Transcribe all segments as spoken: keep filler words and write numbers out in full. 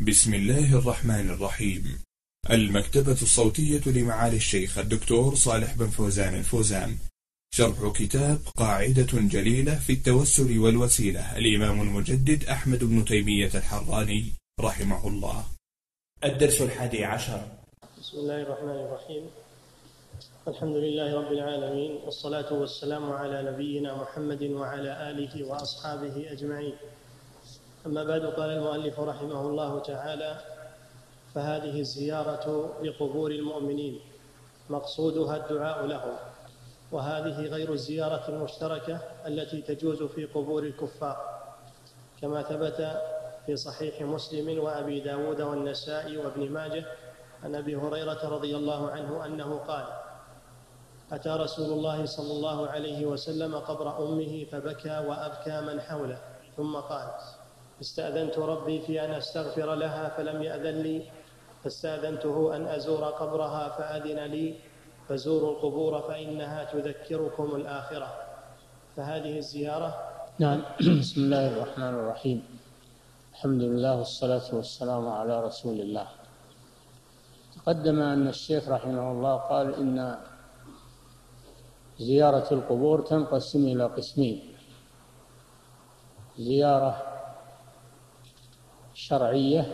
بسم الله الرحمن الرحيم. المكتبة الصوتية لمعالي الشيخ الدكتور صالح بن فوزان الفوزان، شرح كتاب قاعدة جليلة في التوسل والوسيلة، الإمام المجدد أحمد بن تيمية الحراني رحمه الله. الدرس الحادي عشر. بسم الله الرحمن الرحيم. الحمد لله رب العالمين، والصلاة والسلام على نبينا محمد وعلى آله وأصحابه أجمعين. أما بعد، قال المؤلف رحمه الله تعالى: فهذه الزيارة لقبور المؤمنين مقصودها الدعاء لهم، وهذه غير الزيارة المشتركة التي تجوز في قبور الكفار، كما ثبت في صحيح مسلم وأبي داود والنسائي وابن ماجه عن أبي هريرة رضي الله عنه أنه قال: أتى رسول الله صلى الله عليه وسلم قبر أمه فبكى وأبكى من حوله، ثم قال: استأذنت ربي في أن أستغفر لها فلم يأذن لي، فاستأذنته أن أزور قبرها فأذن لي، فزوروا القبور فإنها تذكركم الآخرة. فهذه الزيارة. نعم. بسم الله الرحمن الرحيم. الحمد لله والصلاة والسلام على رسول الله. تقدم أن الشيخ رحمه الله قال إن زيارة القبور تنقسم إلى قسمين: زيارة شرعية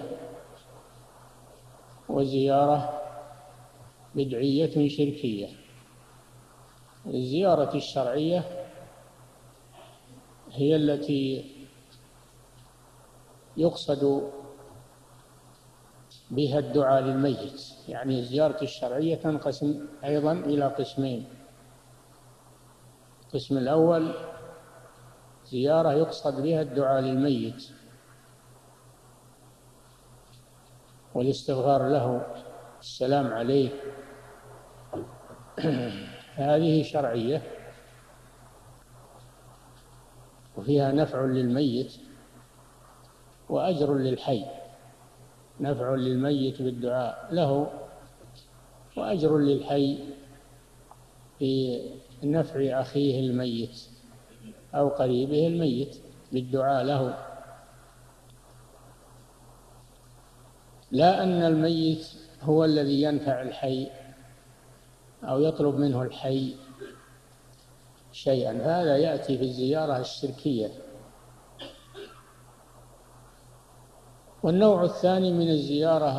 وزيارة بدعية شركية. الزيارة الشرعية هي التي يقصد بها الدعاء للميت، يعني الزيارة الشرعية تنقسم أيضا إلى قسمين: القسم الأول زيارة يقصد بها الدعاء للميت والاستغفار له، السلام عليه، هذه شرعية وفيها نفع للميت وأجر للحي، نفع للميت بالدعاء له وأجر للحي في نفع أخيه الميت أو قريبه الميت بالدعاء له. لا أن الميت هو الذي ينفع الحي أو يطلب منه الحي شيئا، هذا يأتي في الزيارة الشركية. والنوع الثاني من الزيارة،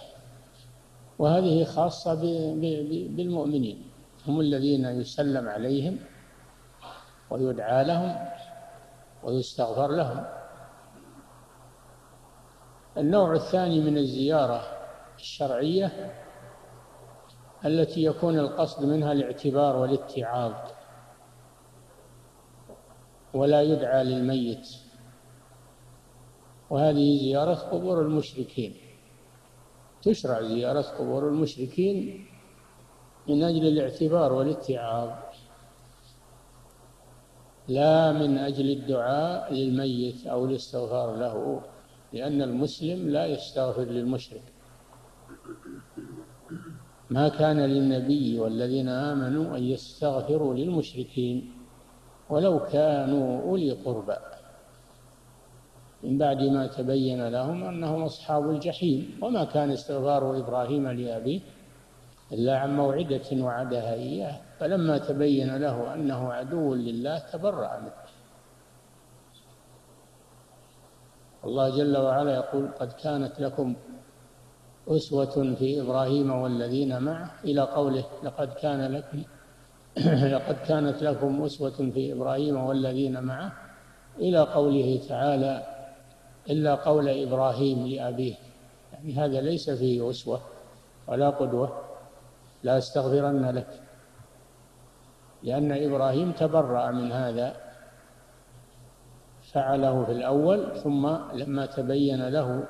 وهذه خاصة بالمؤمنين، هم الذين يسلم عليهم ويدعى لهم ويستغفر لهم. النوع الثاني من الزيارة الشرعية التي يكون القصد منها الاعتبار والاتعاظ، ولا يدعى للميت، وهذه زيارة قبور المشركين. تشرع زيارة قبور المشركين من أجل الاعتبار والاتعاظ، لا من أجل الدعاء للميت أو الاستغفار له، لأن المسلم لا يستغفر للمشرك. ما كان للنبي والذين آمنوا أن يستغفروا للمشركين ولو كانوا أولي قربى من بعد ما تبين لهم أنهم أصحاب الجحيم. وما كان استغفار إبراهيم لأبيه إلا عن موعدة وعدها إياه، فلما تبين له أنه عدو لله تبرأ منه. الله جل وعلا يقول: قد كانت لكم أسوة في إبراهيم والذين معه، إلى قوله: لقد كان لكم لقد كانت لكم أسوة في إبراهيم والذين معه، إلى قوله تعالى: إلا قول إبراهيم لأبيه. يعني هذا ليس فيه أسوة ولا قدوة، لا أستغفرن لك، لأن إبراهيم تبرأ من هذا، فعله في الأول، ثم لما تبين له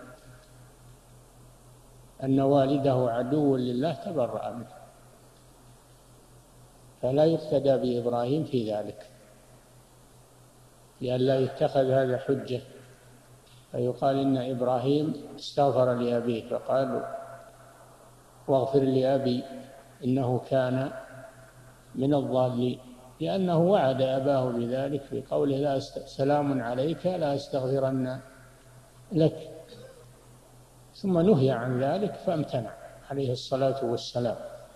أن والده عدو لله تبرأ منه، فلا يقتدى بإبراهيم في ذلك، لئلا يتخذ هذا حجة فيقال إن إبراهيم استغفر لأبيه، فقالوا: واغفر لأبي إنه كان من الضالين، لأنه وعد أباه بذلك في قوله: لا است... سلام عليك لا أستغفرن لك. ثم نهي عن ذلك فامتنع عليه الصلاة والسلام.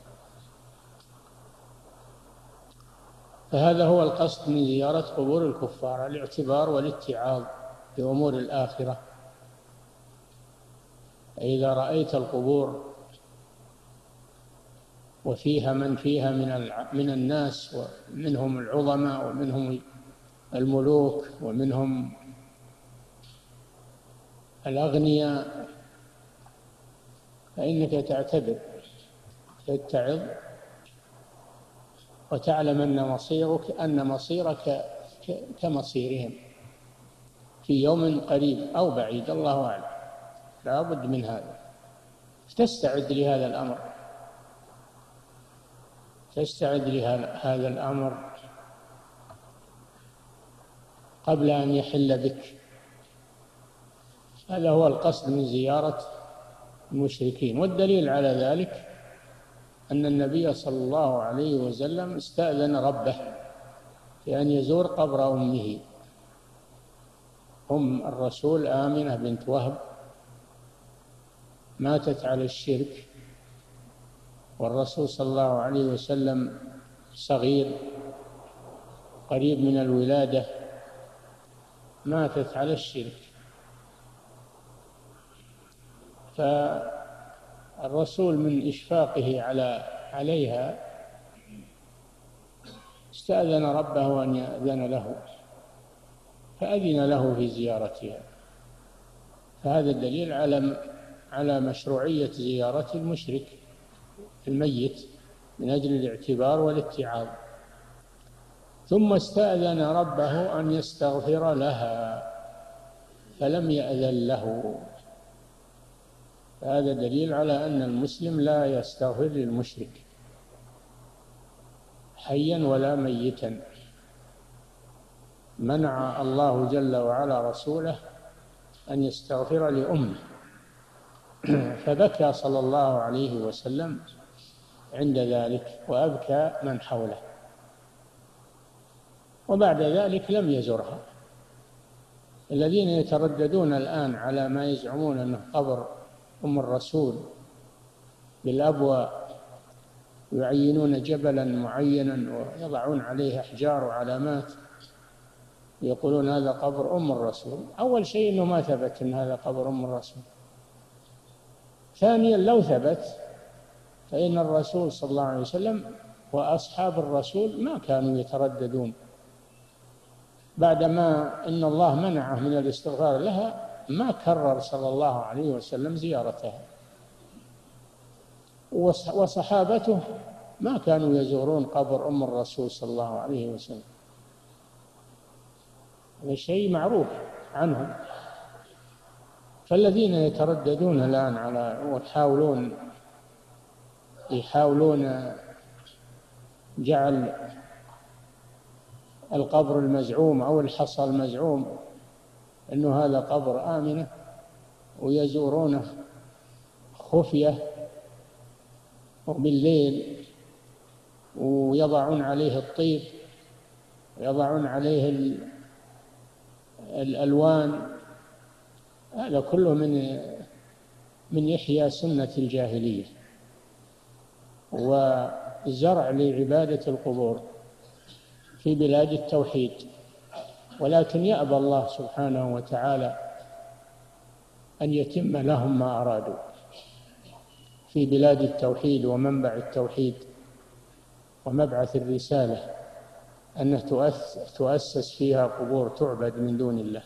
فهذا هو القصد من زيارة قبور الكفار، الاعتبار والاتعاظ بأمور الآخرة. إذا رأيت القبور وفيها من فيها من من الناس، ومنهم العظماء ومنهم الملوك ومنهم الأغنياء، فإنك تعتبر تتعظ وتعلم أن مصيرك أن مصيرك كمصيرهم في يوم قريب أو بعيد، الله أعلم، لا بد من هذا. تستعد لهذا الأمر، تستعد لهذا الأمر قبل أن يحل بك. هذا هو القصد من زيارة المشركين. والدليل على ذلك أن النبي صلى الله عليه وسلم استأذن ربه في أن يزور قبر أمه، أم الرسول آمنة بنت وهب، ماتت على الشرك، والرسول صلى الله عليه وسلم صغير قريب من الولادة، ماتت على الشرك. فالرسول من إشفاقه على عليها استأذن ربه أن يأذن له، فأذن له في زيارتها. فهذا الدليل على على مشروعية زيارة المشرك الميت من أجل الاعتبار والاتعاظ. ثم استأذن ربه أن يستغفر لها فلم يأذن له. هذا دليل على أن المسلم لا يستغفر للمشرك حيا ولا ميتا. منع الله جل وعلا رسوله أن يستغفر لأمه، فبكى صلى الله عليه وسلم عند ذلك وأبكى من حوله، وبعد ذلك لم يزرها. الذين يترددون الآن على ما يزعمون أنه قبر أم الرسول بالأبواء، يعينون جبلا معينا ويضعون عليه أحجار وعلامات، يقولون هذا قبر أم الرسول. أول شيء أنه ما ثبت أن هذا قبر أم الرسول. ثانيا لو ثبت فإن الرسول صلى الله عليه وسلم وأصحاب الرسول ما كانوا يترددون، بعدما إن الله منعه من الاستغفار لها ما كرر صلى الله عليه وسلم زيارتها، وصحابته ما كانوا يزورون قبر أم الرسول صلى الله عليه وسلم. هذا شيء معروف عنهم. فالذين يترددون الآن على ويحاولون يحاولون جعل القبر المزعوم أو الحصى المزعوم أنه هذا قبر آمنة ويزورونه خفية وبالليل ويضعون عليه الطيب ويضعون عليه الألوان، هذا كله من من إحياء سنة الجاهلية وزرع لعبادة القبور في بلاد التوحيد. ولكن يأبى الله سبحانه وتعالى أن يتم لهم ما أرادوا في بلاد التوحيد ومنبع التوحيد ومبعث الرسالة، أنه تؤسس فيها قبور تعبد من دون الله.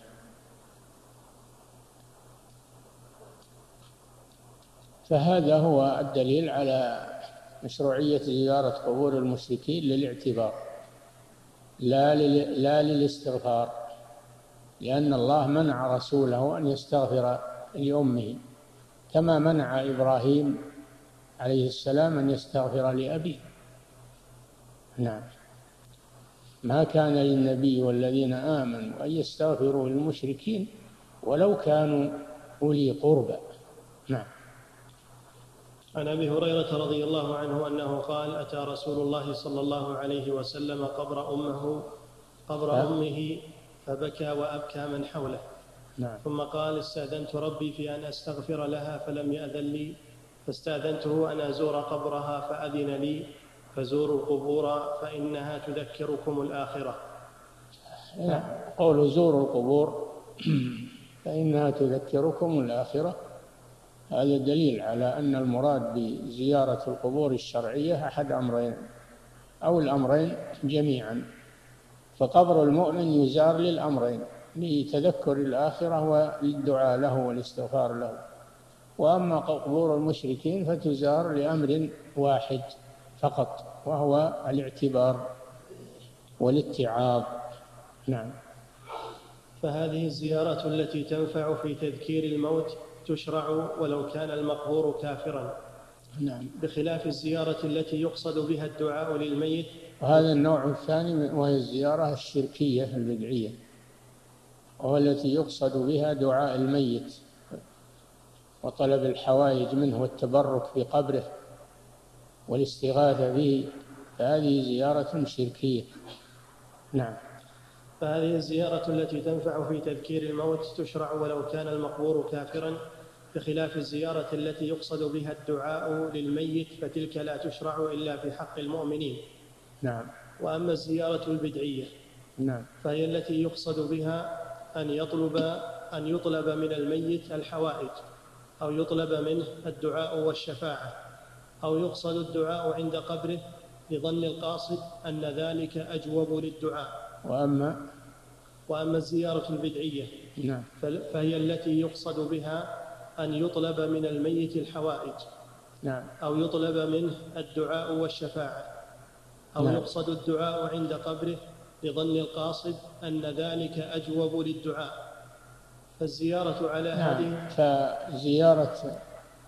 فهذا هو الدليل على مشروعية زيارة قبور المشركين للاعتبار لا لا للاستغفار، لأن الله منع رسوله أن يستغفر لأمه، كما منع إبراهيم عليه السلام أن يستغفر لأبيه. نعم، ما كان للنبي والذين آمنوا أن يستغفروا للمشركين ولو كانوا أولي قربى. نعم. عن أبي هريرة رضي الله عنه أنه قال: أتى رسول الله صلى الله عليه وسلم قبر أمه قبر أمه فبكى وأبكى من حوله. نعم. ثم قال: استأذنت ربي في أن أستغفر لها فلم يأذن لي، فاستأذنته أن أزور قبرها فأذن لي، فزوروا القبور فإنها تذكركم الآخرة. قول زوروا القبور فإنها تذكركم الآخرة، هذا دليل على أن المراد بزيارة القبور الشرعية أحد أمرين أو الأمرين جميعا. فقبر المؤمن يزار للأمرين: لتذكر الآخرة وللدعاء له والاستغفار له. وأما قبور المشركين فتزار لأمر واحد فقط، وهو الاعتبار والاتعاظ. نعم. فهذه الزيارة التي تنفع في تذكير الموت تشرع ولو كان المقبور كافرا. نعم. بخلاف الزيارة التي يقصد بها الدعاء للميت. وهذا النوع الثاني وهي الزيارة الشركية البدعية، وهو التي يقصد بها دعاء الميت وطلب الحوائج منه والتبرك بقبره والاستغاثة به، فهذه زيارة شركية. نعم. فهذه الزيارة التي تنفع في تذكير الموت تشرع ولو كان المقبور كافرا، بخلاف الزيارة التي يقصد بها الدعاء للميت فتلك لا تشرع إلا في حق المؤمنين. نعم. وأما الزيارة البدعية نعم. فهي التي يقصد بها أن يطلب أن يطلب من الميت الحوائج، أو يطلب منه الدعاء والشفاعة، أو يقصد الدعاء عند قبره لظن القاصد أن ذلك أجوب للدعاء. وأما وأما الزيارة البدعية نعم. فهي التي يقصد بها أن يطلب من الميت الحوائج، نعم. أو يطلب منه الدعاء والشفاعة، أو نعم. يقصد الدعاء عند قبره لظن القاصد أن ذلك أجوب للدعاء. فالزيارة على نعم. هذه فزيارة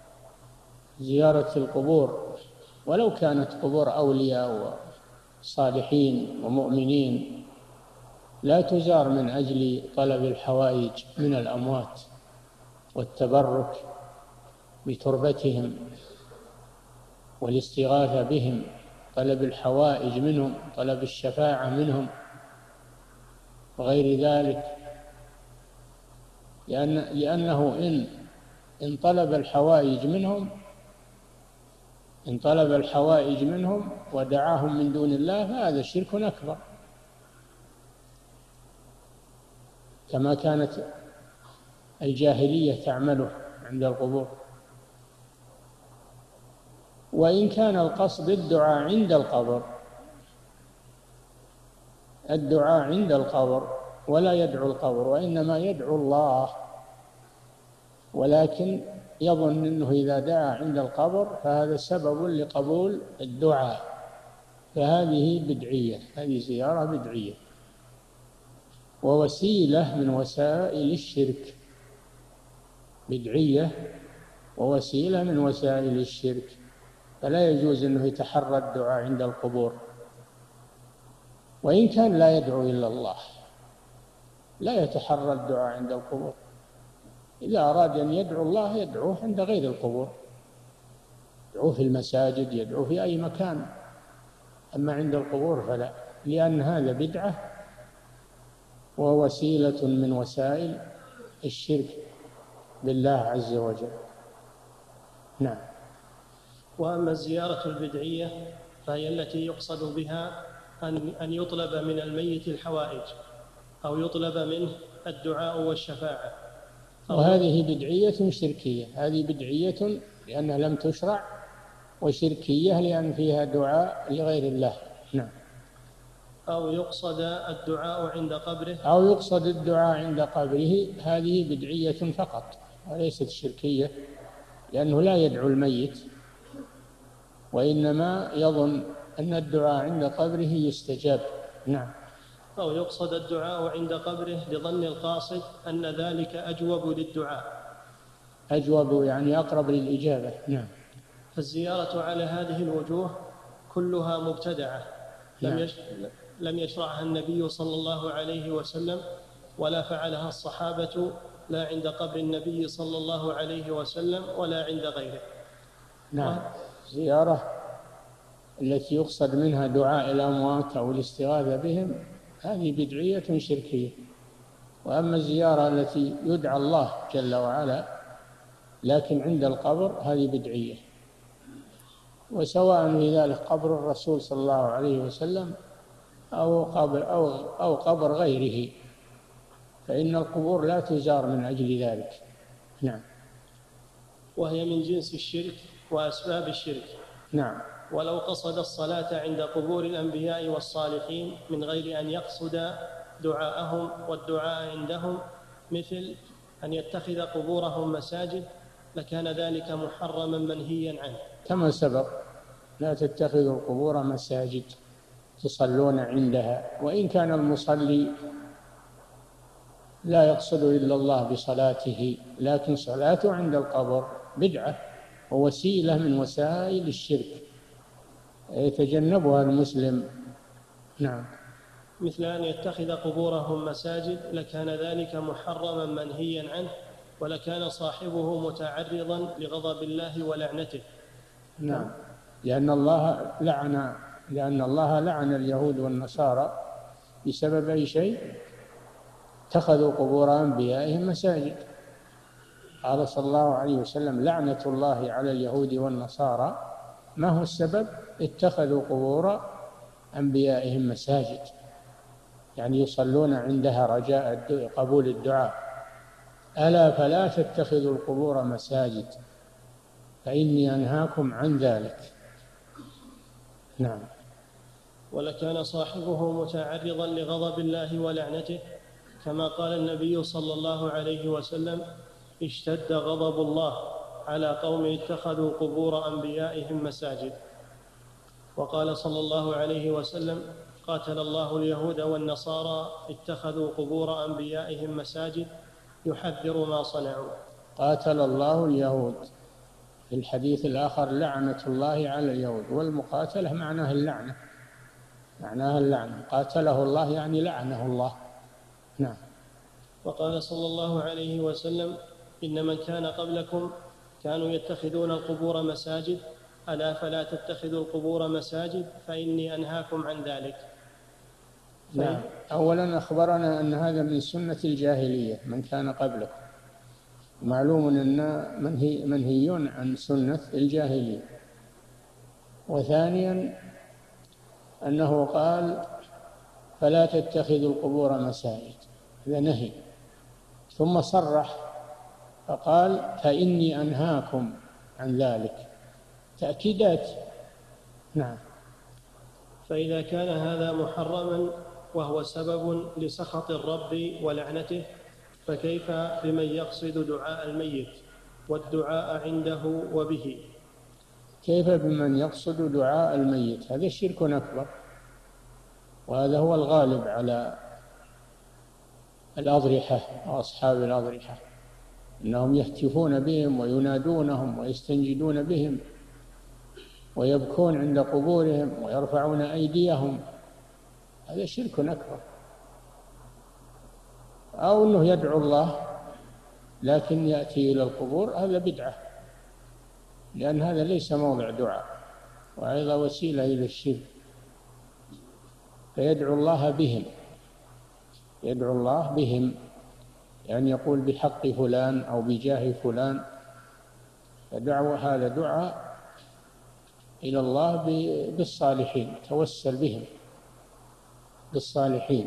زيارة القبور ولو كانت قبور أولياء وصالحين ومؤمنين لا تزار من أجل طلب الحوائج من الأموات والتبرك بتربتهم والاستغاثة بهم، طلب الحوائج منهم، طلب الشفاعة منهم وغير ذلك، لأن لأنه إن إن طلب الحوائج منهم إن طلب الحوائج منهم ودعاهم من دون الله فهذا شرك أكبر، كما كانت الجاهلية تعمله عند القبور. وإن كان القصد الدعاء عند القبر الدعاء عند القبر ولا يدعو القبر وإنما يدعو الله، ولكن يظن أنه إذا دعا عند القبر فهذا سبب لقبول الدعاء، فهذه بدعية، هذه زيارة بدعية ووسيلة من وسائل الشرك، بدعية ووسيلة من وسائل الشرك، فلا يجوز أنه يتحرى الدعاء عند القبور. وإن كان لا يدعو إلا الله لا يتحرى الدعاء عند القبور، إذا أراد أن يدعو الله يدعوه عند غير القبور، يدعوه في المساجد، يدعوه في أي مكان، أما عند القبور فلا، لأن هذا بدعة ووسيلة من وسائل الشرك بالله عز وجل. نعم. وأما الزيارة البدعية فهي التي يقصد بها أن أن يطلب من الميت الحوائج، أو يطلب منه الدعاء والشفاعة. وهذه بدعية شركية، هذه بدعية لأنها لم تشرع، وشركية لأن فيها دعاء لغير الله. نعم. أو يقصد الدعاء عند قبره أو يقصد الدعاء عند قبره، هذه بدعية فقط وليست شركية، لأنه لا يدعو الميت وإنما يظن أن الدعاء عند قبره يستجاب. نعم. أو يقصد الدعاء عند قبره لظن القاصد أن ذلك أجوب للدعاء. أجوب يعني أقرب للإجابة. نعم. فالزيارة على هذه الوجوه كلها مبتدعة، نعم. لم لم يشرعها النبي صلى الله عليه وسلم، ولا فعلها الصحابة، لا عند قبر النبي صلى الله عليه وسلم ولا عند غيره. نعم. زيارة التي يقصد منها دعاء الأموات أو الاستغاثة بهم هذه بدعية شركية، وأما الزيارة التي يدعى الله جل وعلا لكن عند القبر هذه بدعية، وسواء في ذلك قبر الرسول صلى الله عليه وسلم أو قبر, أو, أو قبر غيره، فإن القبور لا تزار من أجل ذلك. نعم. وهي من جنس الشرك وأسباب الشرك. نعم. ولو قصد الصلاة عند قبور الأنبياء والصالحين من غير أن يقصد دعاءهم والدعاء عندهم، مثل أن يتخذ قبورهم مساجد، لكان ذلك محرما منهيا عنه، كما سبق: لا تتخذوا القبور مساجد تصلون عندها. وإن كان المصلي لا يقصد إلا الله بصلاته، لكن صلاته عند القبر بدعة ووسيلة من وسائل الشرك يتجنبها المسلم. نعم. مثل أن يتخذ قبورهم مساجد، لكان ذلك محرما منهيا عنه، ولكان صاحبه متعرضا لغضب الله ولعنته. نعم. لأن الله لعن لأن الله لعن اليهود والنصارى بسبب أي شيء؟ اتخذوا قبور أنبيائهم مساجد. قال صلى الله عليه وسلم: لعنة الله على اليهود والنصارى. ما هو السبب؟ اتخذوا قبور أنبيائهم مساجد، يعني يصلون عندها رجاء قبول الدعاء. ألا فلا تتخذوا القبور مساجد فإني أنهاكم عن ذلك. نعم. ولكان صاحبه متعرضا لغضب الله ولعنته، كما قال النبي صلى الله عليه وسلم: اشتد غضب الله على قوم اتخذوا قبور أنبيائهم مساجد. وقال صلى الله عليه وسلم: قاتل الله اليهود والنصارى اتخذوا قبور أنبيائهم مساجد، يحذر ما صنعوا. قاتل الله اليهود، في الحديث الآخر: لعنة الله على اليهود. والمقاتلة معناها اللعنة، معناها اللعنة. قاتله الله يعني لعنه الله. نعم. وقال صلى الله عليه وسلم: إن من كان قبلكم كانوا يتخذون القبور مساجد، ألا فلا تتخذوا القبور مساجد فإني أنهاكم عن ذلك. نعم. أولا أخبرنا أن هذا من سنة الجاهلية، من كان قبلكم. معلوم أن منهي منهيون عن سنة الجاهلية. وثانيا أنه قال: فلا تتخذوا القبور مساجد، هذا نهي. ثم صرح فقال: فإني أنهاكم عن ذلك، تأكيدات. نعم. فإذا كان هذا محرما وهو سبب لسخط الرب ولعنته، فكيف بمن يقصد دعاء الميت والدعاء عنده وبه؟ كيف بمن يقصد دعاء الميت؟ هذا شرك أكبر، وهذا هو الغالب على الأضرحة وأصحاب الأضرحة، إنهم يهتفون بهم وينادونهم ويستنجدون بهم ويبكون عند قبورهم ويرفعون أيديهم. هذا شرك أكبر. أو أنه يدعو الله لكن يأتي إلى القبور، هذا بدعة، لأن هذا ليس موضع دعاء وهذا وسيلة إلى الشرك. فيدعو الله بهم، يدعو الله بهم، يعني يقول بحق فلان أو بجاه فلان. فدعوة هذا دعاء إلى الله بالصالحين، توسل بهم بالصالحين.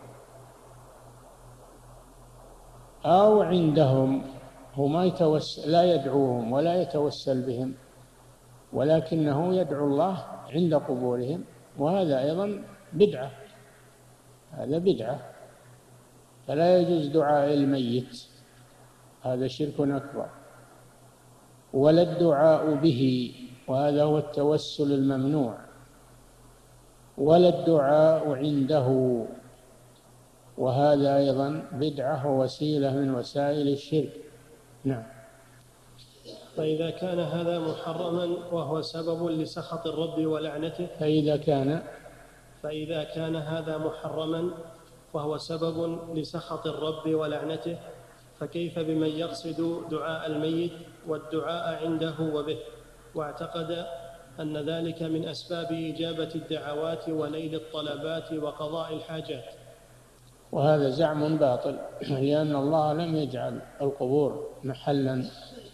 أو عندهم، هو ما يتوسل، لا يدعوهم ولا يتوسل بهم، ولكنه يدعو الله عند قبورهم، وهذا أيضا بدعة، هذا بدعة. فلا يجوز دعاء الميت، هذا شرك أكبر. ولا الدعاء به، وهذا هو التوسل الممنوع. ولا الدعاء عنده، وهذا أيضا بدعة ووسيلة من وسائل الشرك. نعم. فإذا كان هذا محرما وهو سبب لسخط الرب ولعنته فإذا كان فإذا كان هذا محرما وهو سبب لسخط الرب ولعنته، فكيف بمن يقصد دعاء الميت والدعاء عنده وبه، واعتقد أن ذلك من أسباب إجابة الدعوات ونيل الطلبات وقضاء الحاجات؟ وهذا زعم باطل، لأن الله لم يجعل القبور محلا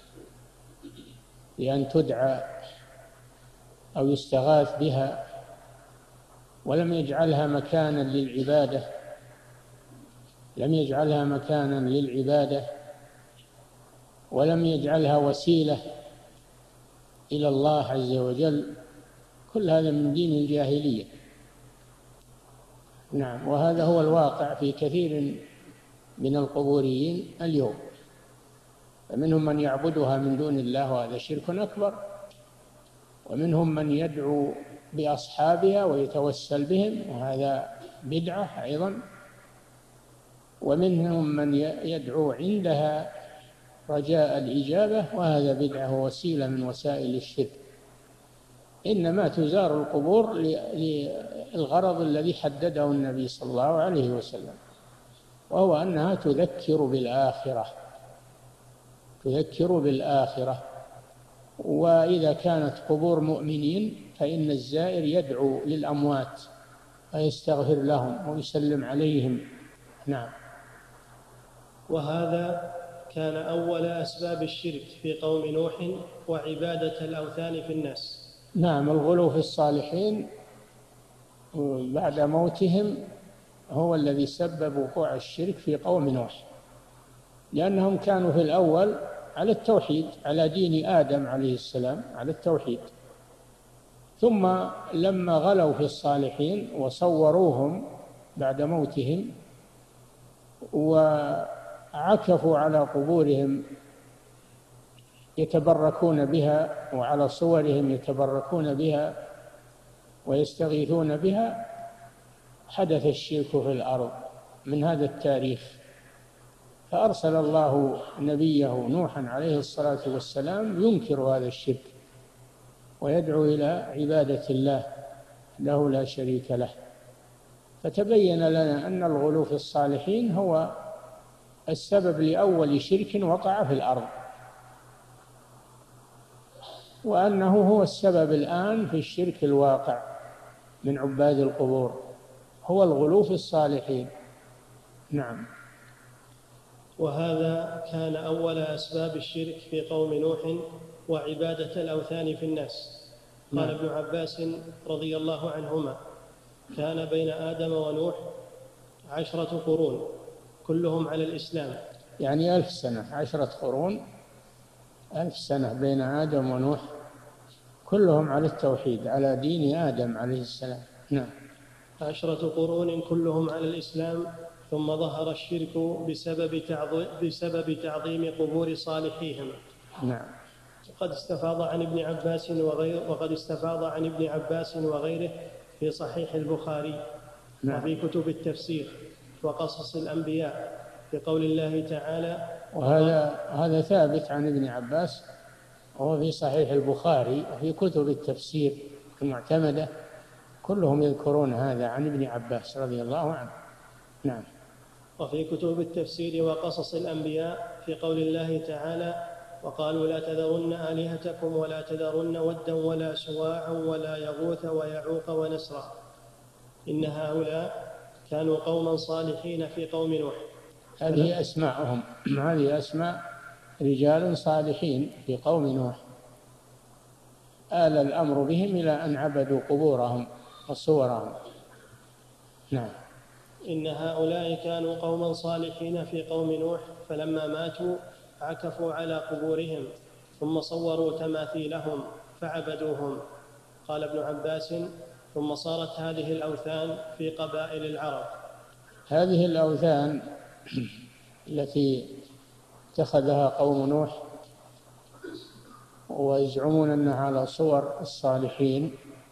لأن تدعى أو يستغاث بها، ولم يجعلها مكانا للعبادة، لم يجعلها مكانا للعبادة ولم يجعلها وسيلة إلى الله عز وجل. كل هذا من دين الجاهلية. نعم، وهذا هو الواقع في كثير من القبوريين اليوم، فمنهم من يعبدها من دون الله وهذا شرك أكبر، ومنهم من يدعو بأصحابها ويتوسل بهم وهذا بدعة أيضا، ومنهم من يدعو عندها رجاء الإجابة وهذا بدعة ووسيلة من وسائل الشرك. إنما تزار القبور للغرض الذي حدده النبي صلى الله عليه وسلم، وهو أنها تذكر بالآخرة، تذكر بالآخرة. وإذا كانت قبور مؤمنين فإن الزائر يدعو للأموات ويستغفر لهم ويسلم عليهم. نعم. وهذا كان أول أسباب الشرك في قوم نوح وعبادة الأوثان في الناس. نعم، الغلو في الصالحين بعد موتهم هو الذي سبب وقوع الشرك في قوم نوح، لأنهم كانوا في الأول على التوحيد، على دين آدم عليه السلام، على التوحيد، ثم لما غلوا في الصالحين وصوروهم بعد موتهم وعكفوا على قبورهم يتبركون بها وعلى صورهم يتبركون بها ويستغيثون بها، حدث الشرك في الأرض من هذا التاريخ. فأرسل الله نبيه نوحا عليه الصلاة والسلام ينكر هذا الشرك ويدعو إلى عبادة الله له لا شريك له. فتبين لنا أن الغلو في الصالحين هو السبب لأول شرك وقع في الأرض، وأنه هو السبب الآن في الشرك الواقع من عباد القبور، هو الغلو في الصالحين. نعم. وهذا كان أول أسباب الشرك في قوم نوح وعبادة الأوثان في الناس. قال ابن عباس رضي الله عنهما: كان بين آدم ونوح عشرة قرون كلهم على الإسلام. يعني ألف سنة، عشرة قرون، ألف سنة بين آدم ونوح كلهم على التوحيد، على دين آدم عليه السلام. نعم. عشرة قرون كلهم على الإسلام، ثم ظهر الشرك بسبب تعظيم, بسبب تعظيم قبور صالحيهم. نعم. وقد استفاض عن ابن عباس وغير وقد استفاض عن ابن عباس وغيره في صحيح البخاري. نعم. وفي كتب التفسير وقصص الأنبياء في قول الله تعالى. وهذا هذا ثابت عن ابن عباس، وهو في صحيح البخاري وفي كتب التفسير المعتمدة كلهم يذكرون هذا عن ابن عباس رضي الله عنه. نعم. وفي كتب التفسير وقصص الأنبياء في قول الله تعالى: وقالوا لا تذرن آلهتكم ولا تذرن ودا ولا سواعا ولا يغوث ويعوق ونسرا إن هؤلاء كانوا قوما صالحين في قوم نوح. هذه أسماءهم، هذه أسماء رجال صالحين في قوم نوح، آل الأمر بهم إلى أن عبدوا قبورهم وصورهم. نعم. إن هؤلاء كانوا قوما صالحين في قوم نوح، فلما ماتوا عكفوا على قبورهم ثم صوروا تماثيلهم فعبدوهم. قال ابن عباس: ثم صارت هذه الأوثان في قبائل العرب. هذه الأوثان التي اتخذها قوم نوح ويزعمون أنها على صور الصالحين،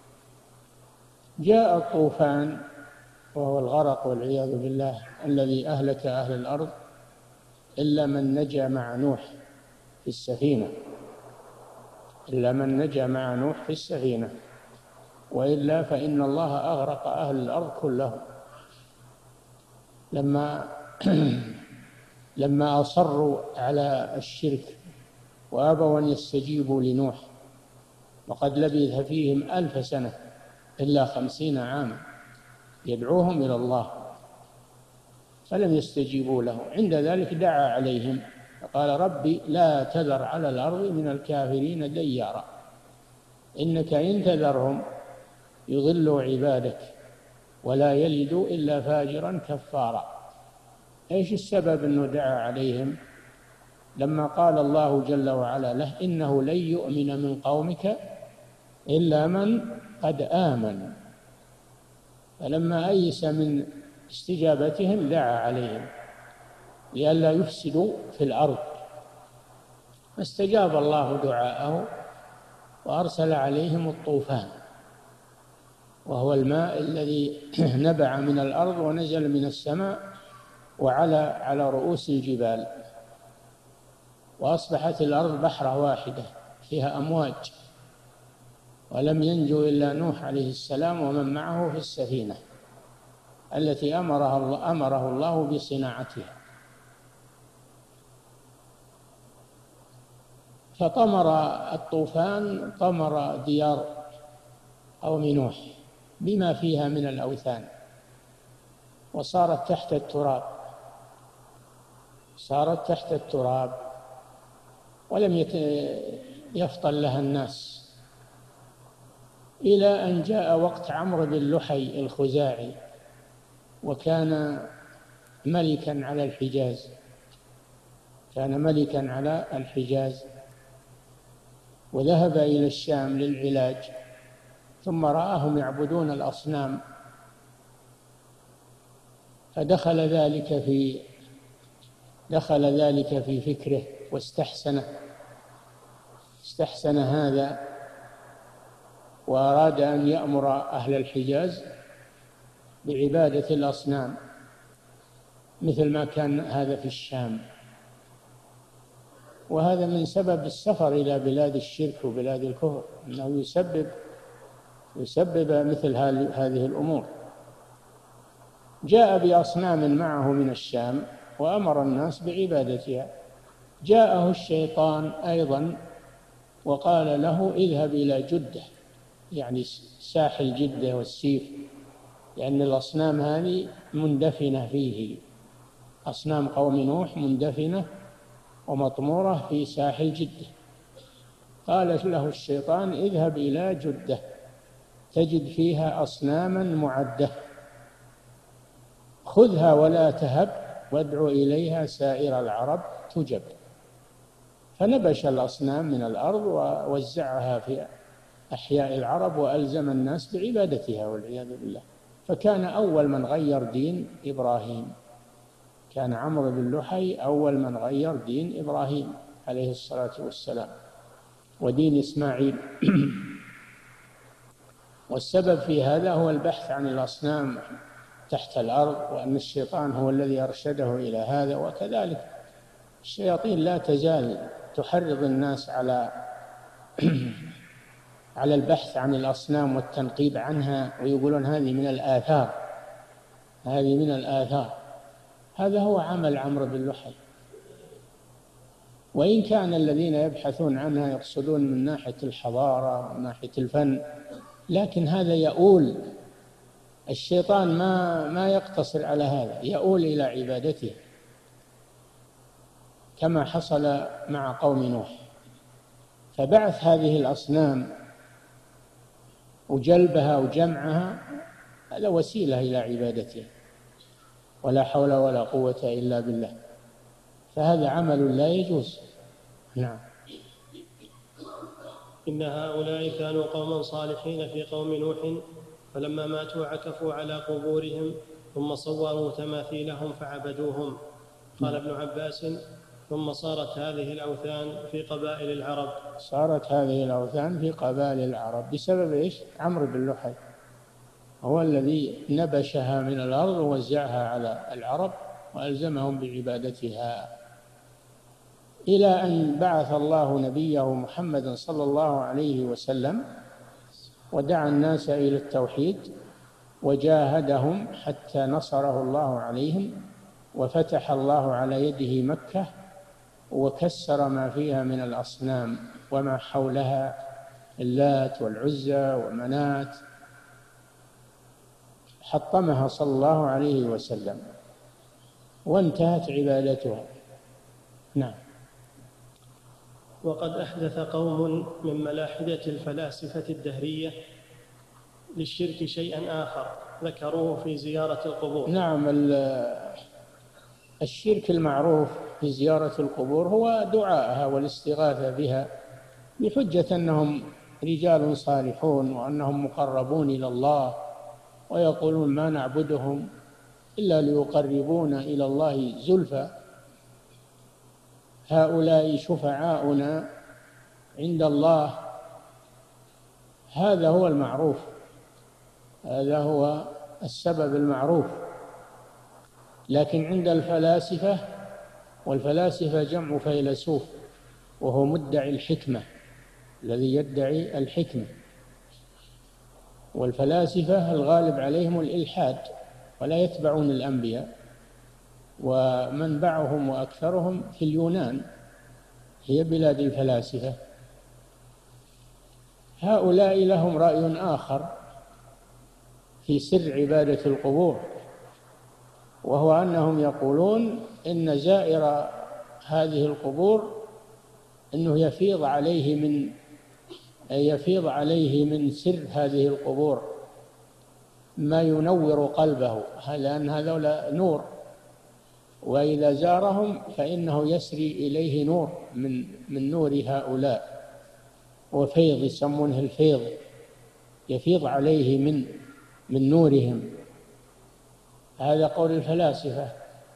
جاء الطوفان وهو الغرق والعياذ بالله الذي أهلك أهل الأرض إلا من نجا مع نوح في السفينة، إلا من نجا مع نوح في السفينة، وإلا فإن الله أغرق أهل الأرض كلهم لما لما أصروا على الشرك وأبوا أن يستجيبوا لنوح، وقد لبث فيهم ألف سنة إلا خمسين عاما يدعوهم إلى الله. فلم يستجيبوا له. عند ذلك دعا عليهم فقال ربي لا تذر على الأرض من الكافرين ديارا إنك إن تذرهم يضلوا عبادك ولا يلدوا إلا فاجرا كفارا. إيش السبب أنه دعا عليهم؟ لما قال الله جل وعلا له إنه لن يؤمن من قومك إلا من قد آمن، فلما أيس من استجابتهم دعا عليهم لئلا يفسدوا في الأرض، فاستجاب الله دعاءه وأرسل عليهم الطوفان، وهو الماء الذي نبع من الأرض ونزل من السماء وعلى على رؤوس الجبال، وأصبحت الأرض بحرة واحدة فيها أمواج، ولم ينجو إلا نوح عليه السلام ومن معه في السفينة التي أمره الله, أمره الله بصناعتها. فطمر الطوفان طمر ديار قوم نوح بما فيها من الأوثان، وصارت تحت التراب صارت تحت التراب ولم يفطن لها الناس، إلى أن جاء وقت عمرو بن لحي الخزاعي، وكان ملكا على الحجاز كان ملكا على الحجاز وذهب إلى الشام للعلاج، ثم رآهم يعبدون الأصنام، فدخل ذلك في دخل ذلك في فكره واستحسنه استحسن هذا، وأراد أن يأمر أهل الحجاز بعبادة الأصنام مثل ما كان هذا في الشام. وهذا من سبب السفر إلى بلاد الشرك وبلاد الكفر، أنه يسبب يسبب مثل هذه الأمور. جاء بأصنام معه من الشام وأمر الناس بعبادتها. جاءه الشيطان أيضا وقال له اذهب إلى جدة، يعني ساحل جدة والسيف، لأن الأصنام هذه مندفنة فيه، أصنام قوم نوح مندفنة ومطمورة في ساحل جدة. قال له الشيطان اذهب إلى جدة تجد فيها أصناما معدة، خذها ولا تهب وادع إليها سائر العرب تجب. فنبش الأصنام من الأرض ووزعها في أحياء العرب وألزم الناس بعبادتها والعياذ بالله. فكان أول من غير دين إبراهيم، كان عمرو بن لحي أول من غير دين إبراهيم عليه الصلاة والسلام ودين إسماعيل. والسبب في هذا هو البحث عن الأصنام تحت الأرض، وأن الشيطان هو الذي أرشده إلى هذا. وكذلك الشياطين لا تزال تحرض الناس على على البحث عن الأصنام والتنقيب عنها، ويقولون هذه من الآثار هذه من الآثار هذا هو عمل عمرو بن لحي. وإن كان الذين يبحثون عنها يقصدون من ناحية الحضارة ومن ناحية الفن، لكن هذا يؤول الشيطان ما ما يقتصر على هذا، يؤول إلى عبادته كما حصل مع قوم نوح. فبعث هذه الأصنام وجلبها وجمعها هذا وسيلة إلى عبادته، ولا حول ولا قوة إلا بالله، فهذا عمل لا يجوز. نعم. إن هؤلاء كانوا قوما صالحين في قوم نوح، فلما ماتوا عكفوا على قبورهم ثم صوروا تماثيلهم فعبدوهم. قال ابن عباس ثم صارت هذه الأوثان في قبائل العرب صارت هذه الأوثان في قبائل العرب بسبب إيش؟ عمرو بن لحي هو الذي نبشها من الأرض ووزعها على العرب وألزمهم بعبادتها، إلى أن بعث الله نبيه محمد صلى الله عليه وسلم ودعا الناس إلى التوحيد وجاهدهم حتى نصره الله عليهم، وفتح الله على يده مكة وكسر ما فيها من الأصنام وما حولها، اللات والعزى ومنات، حطمها صلى الله عليه وسلم. وانتهت عبادتها. نعم. وقد أحدث قوم من ملاحدة الفلاسفة الدهرية للشرك شيئا آخر ذكروه في زيارة القبور. نعم، الشرك المعروف في زيارة القبور هو دعاءها والاستغاثة بها بحجة أنهم رجال صالحون وأنهم مقربون إلى الله، ويقولون ما نعبدهم إلا ليقربونا إلى الله زلفى، هؤلاء شفعاؤنا عند الله. هذا هو المعروف، هذا هو السبب المعروف. لكن عند الفلاسفة، والفلاسفة جمع فيلسوف وهو مدعي الحكمة، الذي يدعي الحكمة، والفلاسفة الغالب عليهم الإلحاد ولا يتبعون الأنبياء، ومنبعهم وأكثرهم في اليونان، هي بلاد الفلاسفة. هؤلاء لهم رأي آخر في سر عبادة القبور، وهو أنهم يقولون إن زائر هذه القبور أنه يفيض عليه من يفيض عليه من سر هذه القبور ما ينور قلبه، لأن هذا نور، وإذا زارهم فإنه يسري إليه نور من من نور هؤلاء، وفيض يسمونه الفيض، يفيض عليه من من نورهم. هذا قول الفلاسفة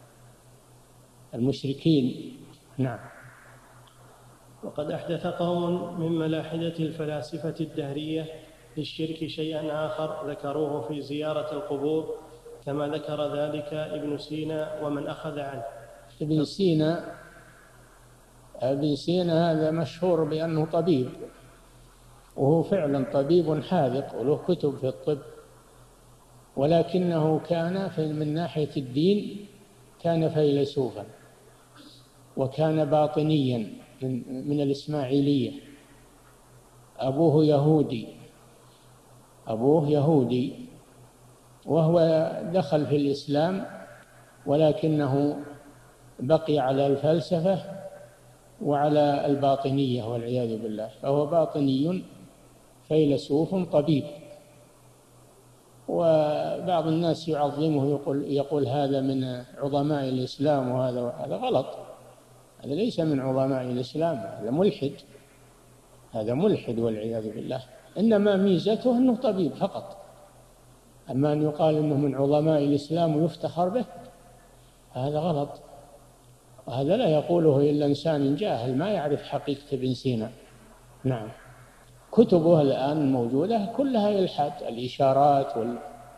المشركين. نعم. وقد أحدث قوم من ملاحدة الفلاسفة الدهرية للشرك شيئا آخر ذكروه في زيارة القبور، كما ذكر ذلك ابن سينا ومن أخذ عنه. ابن سينا ابن سينا هذا مشهور بأنه طبيب، وهو فعلا طبيب حاذق وله كتب في الطب، ولكنه كان من ناحية الدين كان فيلسوفا، وكان باطنيا من, من الإسماعيلية. أبوه يهودي أبوه يهودي وهو دخل في الإسلام، ولكنه بقي على الفلسفة وعلى الباطنية والعياذ بالله، فهو باطني فيلسوف طبيب. وبعض الناس يعظمه، يقول, يقول هذا من عظماء الإسلام، وهذا وهذا غلط، هذا ليس من عظماء الإسلام، هذا ملحد، هذا ملحد والعياذ بالله. إنما ميزته أنه طبيب فقط، أما أن يقال أنه من عظماء الإسلام ويفتخر به، هذا غلط، وهذا لا يقوله إلا إنسان جاهل ما يعرف حقيقة ابن سينا. نعم. كتبه الآن موجودة كلها إلحاد، الإشارات وال...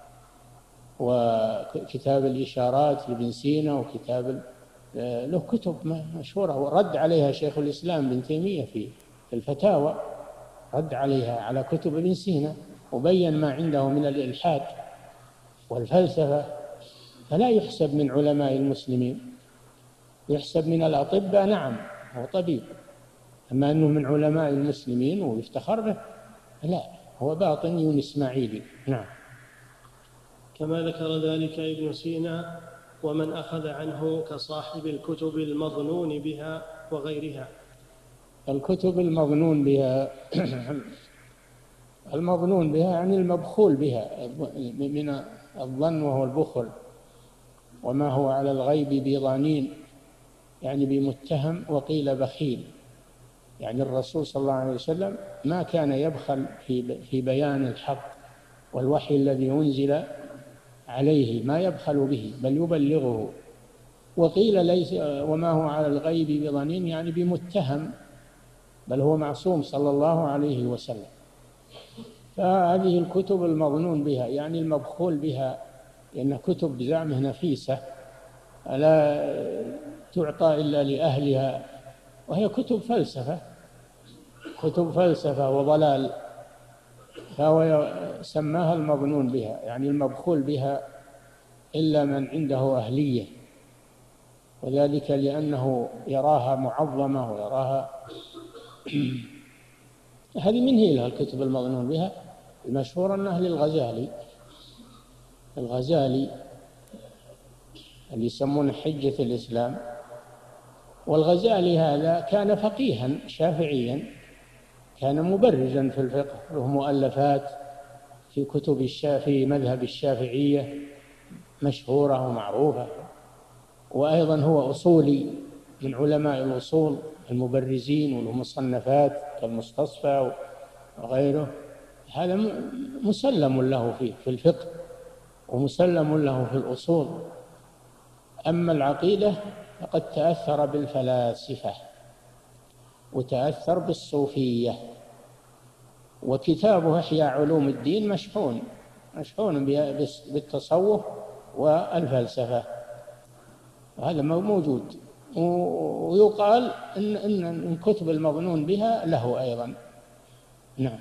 وكتاب الإشارات لابن سينا، وكتاب له كتب مشهورة ورد عليها شيخ الإسلام ابن تيمية في الفتاوى، رد عليها على كتب ابن سينا وبين ما عنده من الإلحاد والفلسفة، فلا يحسب من علماء المسلمين، يحسب من الأطباء، نعم هو طبيب، أما أنه من علماء المسلمين ويفتخر به لا، هو باطني إسماعيلي. نعم. كما ذكر ذلك ابن سينا ومن أخذ عنه كصاحب الكتب المظنون بها وغيرها. الكتب المظنون بها المظنون بها يعني المبخول بها، من الظن وهو البخل، وما هو على الغيب بضنين يعني بمتهم، وقيل بخيل، يعني الرسول صلى الله عليه وسلم ما كان يبخل في في بيان الحق والوحي الذي أنزل عليه، ما يبخل به بل يبلغه. وقيل ليس وما هو على الغيب بضنين يعني بمتهم، بل هو معصوم صلى الله عليه وسلم. فهذه الكتب المظنون بها يعني المبخول بها، لأن كتب زعمه نفيسة لا تعطى إلا لأهلها، وهي كتب فلسفة كتب فلسفة وضلال، فهو سماها المظنون بها يعني المبخول بها إلا من عنده أهلية، وذلك لأنه يراها معظمة ويراها هذه من هي لها الكتب المظنون بها المشهورة أنها للغزالي. الغزالي اللي يسمونه حجة الإسلام. والغزالي هذا كان فقيها شافعيا، كان مبرزا في الفقه، له مؤلفات في كتب الشافعي مذهب الشافعية مشهورة ومعروفة، وأيضا هو أصولي من علماء الأصول المبرزين، وله مصنفات كالمستصفى وغيره. هذا مسلم له فيه في الفقه ومسلم له في الأصول. أما العقيدة فقد تأثر بالفلاسفة وتأثر بالصوفية، وكتابه إحياء علوم الدين مشحون مشحون بالتصوف والفلسفة، هذا موجود. ويقال إن إن الكتب المظنون بها له أيضا. نعم.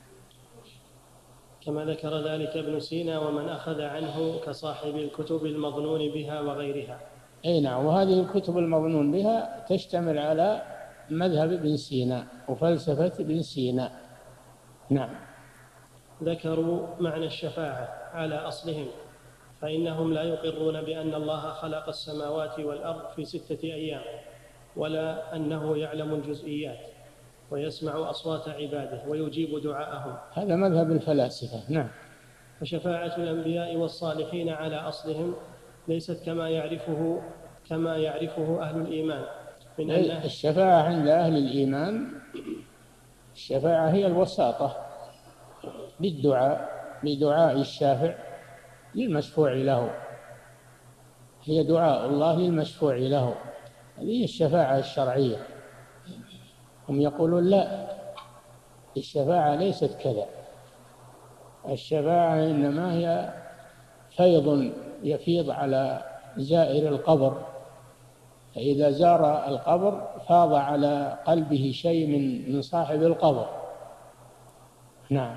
كما ذكر ذلك ابن سينا ومن أخذ عنه كصاحب الكتب المظنون بها وغيرها. أي نعم. وهذه الكتب المظنون بها تشتمل على مذهب ابن سينا وفلسفة ابن سينا. نعم. ذكروا معنى الشفاعة على أصلهم، فإنهم لا يقرون بأن الله خلق السماوات والأرض في ستة أيام، ولا أنه يعلم الجزئيات ويسمع أصوات عباده ويجيب دعاءهم. هذا مذهب الفلاسفة. نعم. فشفاعة الأنبياء والصالحين على أصلهم ليست كما يعرفه كما يعرفه أهل الإيمان من أن الشفاعة عند أهل الإيمان، الشفاعة هي الوساطة بالدعاء بدعاء الشافع للمشفوع له، هي دعاء الله للمشفوع له، هذه الشفاعة الشرعية. هم يقولون لا، الشفاعة ليست كذا، الشفاعة إنما هي فيض يفيض على زائر القبر، فإذا زار القبر فاض على قلبه شيء من من صاحب القبر. نعم.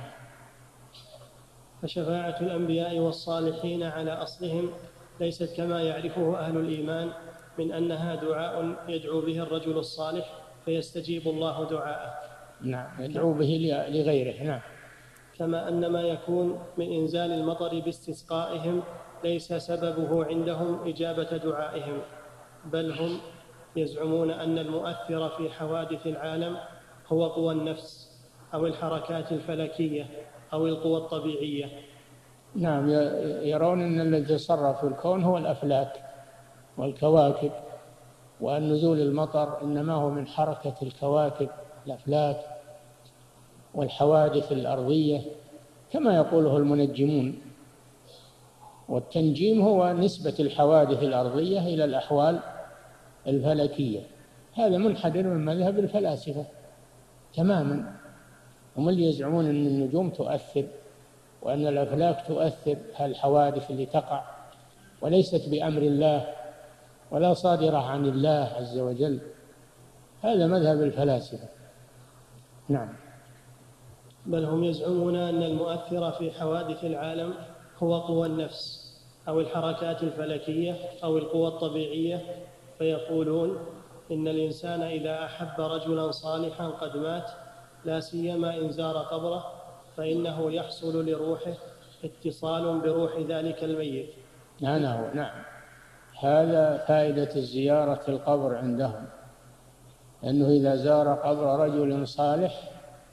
فشفاعة الأنبياء والصالحين على أصلهم ليست كما يعرفه أهل الإيمان من أنها دعاء يدعو به الرجل الصالح فيستجيب الله دعاءه. نعم، يدعو به لغيره. نعم. كما أن ما يكون من إنزال المطر باستسقائهم ليس سببه عندهم إجابة دعائهم، بل هم يزعمون أن المؤثر في حوادث العالم هو قوى النفس أو الحركات الفلكية أو القوى الطبيعية. نعم، يرون أن الذي يتصرف في الكون هو الأفلاك والكواكب، وأن نزول المطر إنما هو من حركة الكواكب الأفلاك والحوادث الأرضية كما يقوله المنجمون. والتنجيم هو نسبة الحوادث الأرضية إلى الأحوال الفلكية، هذا منحدر من مذهب الفلاسفة تماما. هم اللي يزعمون أن النجوم تؤثر وأن الأفلاك تؤثر الحوادث اللي تقع، وليست بأمر الله ولا صادرة عن الله عز وجل، هذا مذهب الفلاسفة. نعم. بل هم يزعمون أن المؤثر في حوادث العالم هو قوى النفس أو الحركات الفلكية أو القوى الطبيعية، فيقولون إن الإنسان إذا أحب رجلا صالحا قد مات لا سيما إن زار قبره فإنه يحصل لروحه اتصال بروح ذلك الميت. نعم نعم، هذا فائدة الزيارة القبر عندهم، أنه إذا زار قبر رجل صالح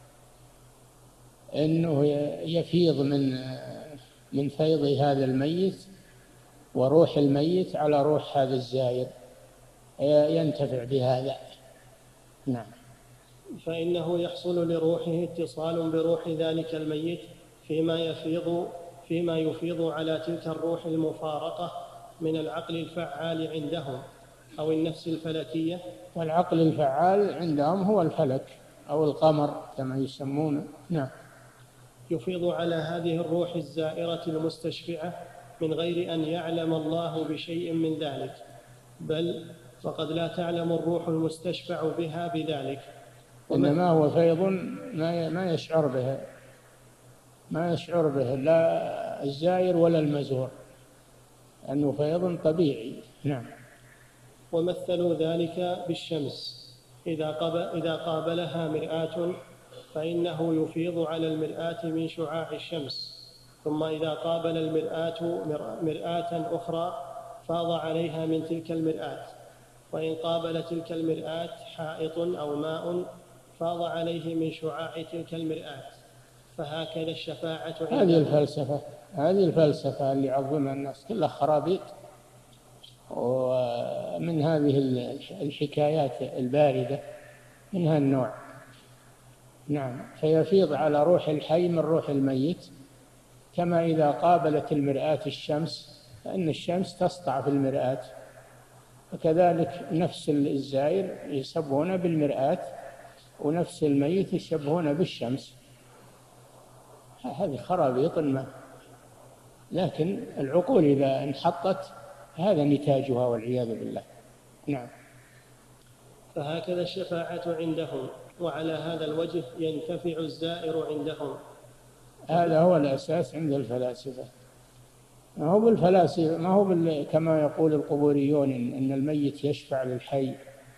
أنه يفيض من من فيض هذا الميت وروح الميت على روح هذا الزائر، ينتفع بهذا. نعم. فإنه يحصل لروحه اتصال بروح ذلك الميت فيما يفيض فيما يفيض على تلك الروح المفارقة من العقل الفعال عندهم أو النفس الفلكية. والعقل الفعال عندهم هو الفلك أو القمر كما يسمونه. نعم. يفيض على هذه الروح الزائرة المستشفعة من غير أن يعلم الله بشيء من ذلك، بل وقد لا تعلم الروح المستشفع بها بذلك، إنما هو فيض ما يشعر به ما يشعر به لا الزائر ولا المزور، أنه فيض طبيعي. نعم. ومثلوا ذلك بالشمس إذا إذا قابلها مرآة فإنه يفيض على المرآة من شعاع الشمس، ثم إذا قابل المرآة مرآة أخرى فاض عليها من تلك المرآة، وإن قابل تلك المرآة حائط أو ماء فاض عليه من شعاع تلك المرآة، فهكذا الشفاعة عندهم. هذه الفلسفة هذه الفلسفة اللي يعظمها الناس كلها خرابيط، ومن هذه الحكايات الباردة من هالنوع. نعم، فيفيض على روح الحي من روح الميت، كما إذا قابلت المرآة الشمس فإن الشمس تسطع في المرآة، وكذلك نفس الزائر يشبهون بالمرآة، ونفس الميت يشبهون بالشمس. هذه خرابيط ما، لكن العقول إذا انحطت هذا نتاجها والعياذ بالله. نعم. فهكذا الشفاعة عندهم، وعلى هذا الوجه ينتفع الزائر عندهم. هذا هو الأساس عند الفلاسفة، ما هو بالفلاسفة ما هو بال... كما يقول القبوريون إن الميت يشفع للحي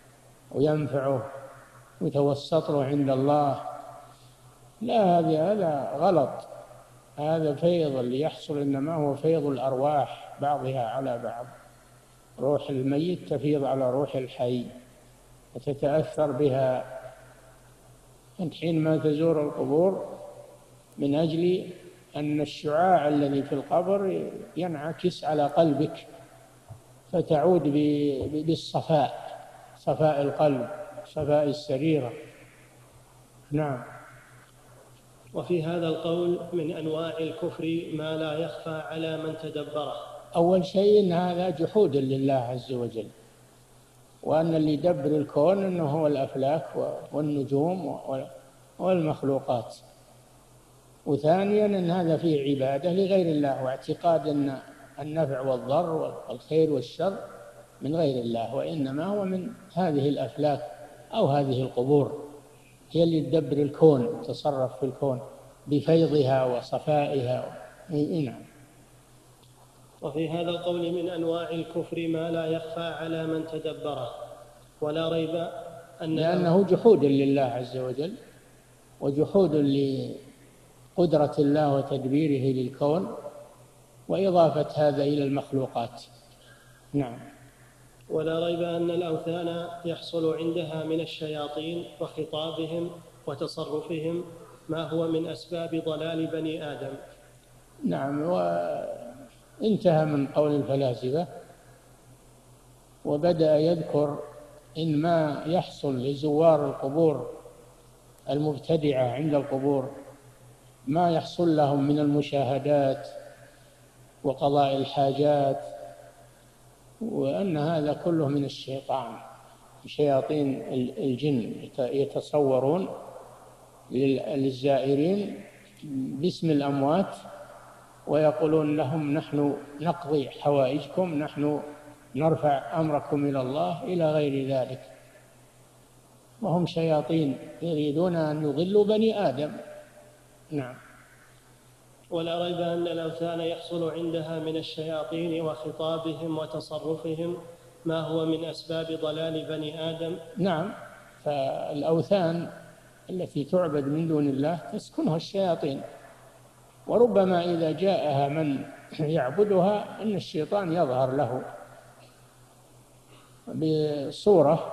وينفعه ويتوسط له عند الله. لا، هذا هذا غلط. هذا فيض اللي يحصل إنما هو فيض الأرواح بعضها على بعض. روح الميت تفيض على روح الحي وتتأثر بها. أنت حينما تزور القبور من أجل أن الشعاع الذي في القبر ينعكس على قلبك، فتعود بالصفاء، صفاء القلب، صفاء السريرة. نعم. وفي هذا القول من أنواع الكفر ما لا يخفى على من تدبره. أول شيء إن هذا جحود لله عز وجل، وأن اللي يدبر الكون أنه هو الأفلاك والنجوم والمخلوقات. وثانيا أن هذا فيه عبادة لغير الله، واعتقاد أن النفع والضر والخير والشر من غير الله، وإنما هو من هذه الأفلاك أو هذه القبور، هي اللي تدبر الكون، تصرف في الكون بفيضها وصفائها. نعم. وفي هذا القول من أنواع الكفر ما لا يخفى على من تدبره، ولا ريب أن لأنه جحود لله عز وجل، وجحود لقدرة الله وتدبيره للكون، وإضافة هذا إلى المخلوقات. نعم. ولا ريب أن الأوثان يحصل عندها من الشياطين وخطابهم وتصرفهم ما هو من أسباب ضلال بني آدم. نعم. وانتهى من قول الفلاسفة وبدأ يذكر إن ما يحصل لزوار القبور المبتدعة عند القبور، ما يحصل لهم من المشاهدات وقضاء الحاجات، وأن هذا كله من الشيطان، شياطين الجن يتصورون للزائرين باسم الأموات ويقولون لهم نحن نقضي حوائجكم، نحن نرفع أمركم إلى الله، إلى غير ذلك. وهم شياطين يريدون أن يضلوا بني آدم. نعم. ولا ريب أن الأوثان يحصل عندها من الشياطين وخطابهم وتصرفهم ما هو من أسباب ضلال بني آدم. نعم. فالأوثان التي تعبد من دون الله تسكنها الشياطين، وربما إذا جاءها من يعبدها أن الشيطان يظهر له بصورة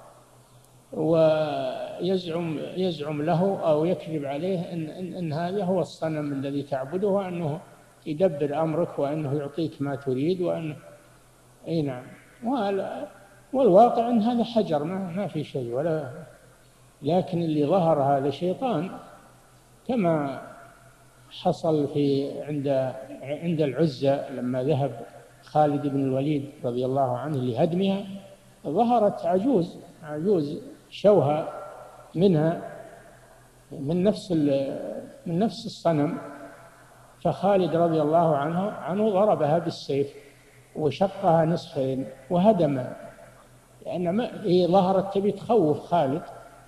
ويزعم يزعم له أو يكذب عليه إن, إن, إن هذا هو الصنم الذي تعبده، وأنه يدبر أمرك، وأنه يعطيك ما تريد، وأنه أي نعم. والواقع أن هذا حجر، ما, ما في شيء ولا، لكن اللي ظهر هذا شيطان، كما حصل في عند عند العزة لما ذهب خالد بن الوليد رضي الله عنه لهدمها، ظهرت عجوز عجوز شوها منها من نفس من نفس الصنم، فخالد رضي الله عنه عنه ضربها بالسيف وشقها نصفين وهدمها، لأن ما هي ظهرت تبي تخوف خالد،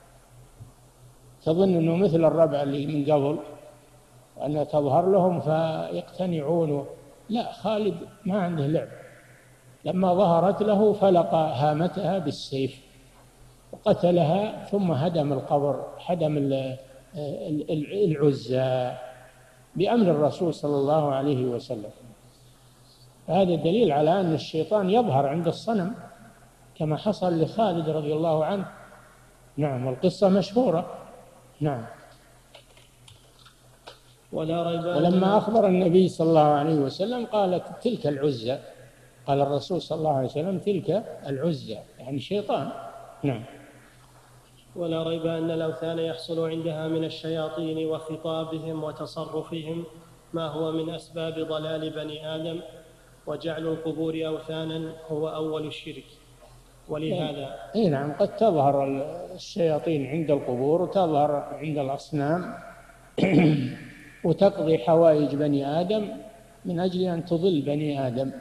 تظن أنه مثل الربع اللي من قبل وأنها تظهر لهم فيقتنعون. لا، خالد ما عنده لعب، لما ظهرت له فلق هامتها بالسيف وقتلها، ثم هدم القبر، هدم العزى بأمر الرسول صلى الله عليه وسلم. هذا دليل على أن الشيطان يظهر عند الصنم كما حصل لخالد رضي الله عنه. نعم، والقصة مشهورة. نعم. ولا ريب ولما أخبر النبي صلى الله عليه وسلم قال تلك العزى، قال الرسول صلى الله عليه وسلم تلك العزى، يعني شيطان. نعم. ولا ريب أن الأوثان يحصل عندها من الشياطين وخطابهم وتصرفهم ما هو من أسباب ضلال بني آدم، وجعل القبور أوثانا هو أول الشرك. ولهذا اي نعم، قد تظهر الشياطين عند القبور وتظهر عند الأصنام وتقضي حوائج بني آدم من أجل أن تضل بني آدم،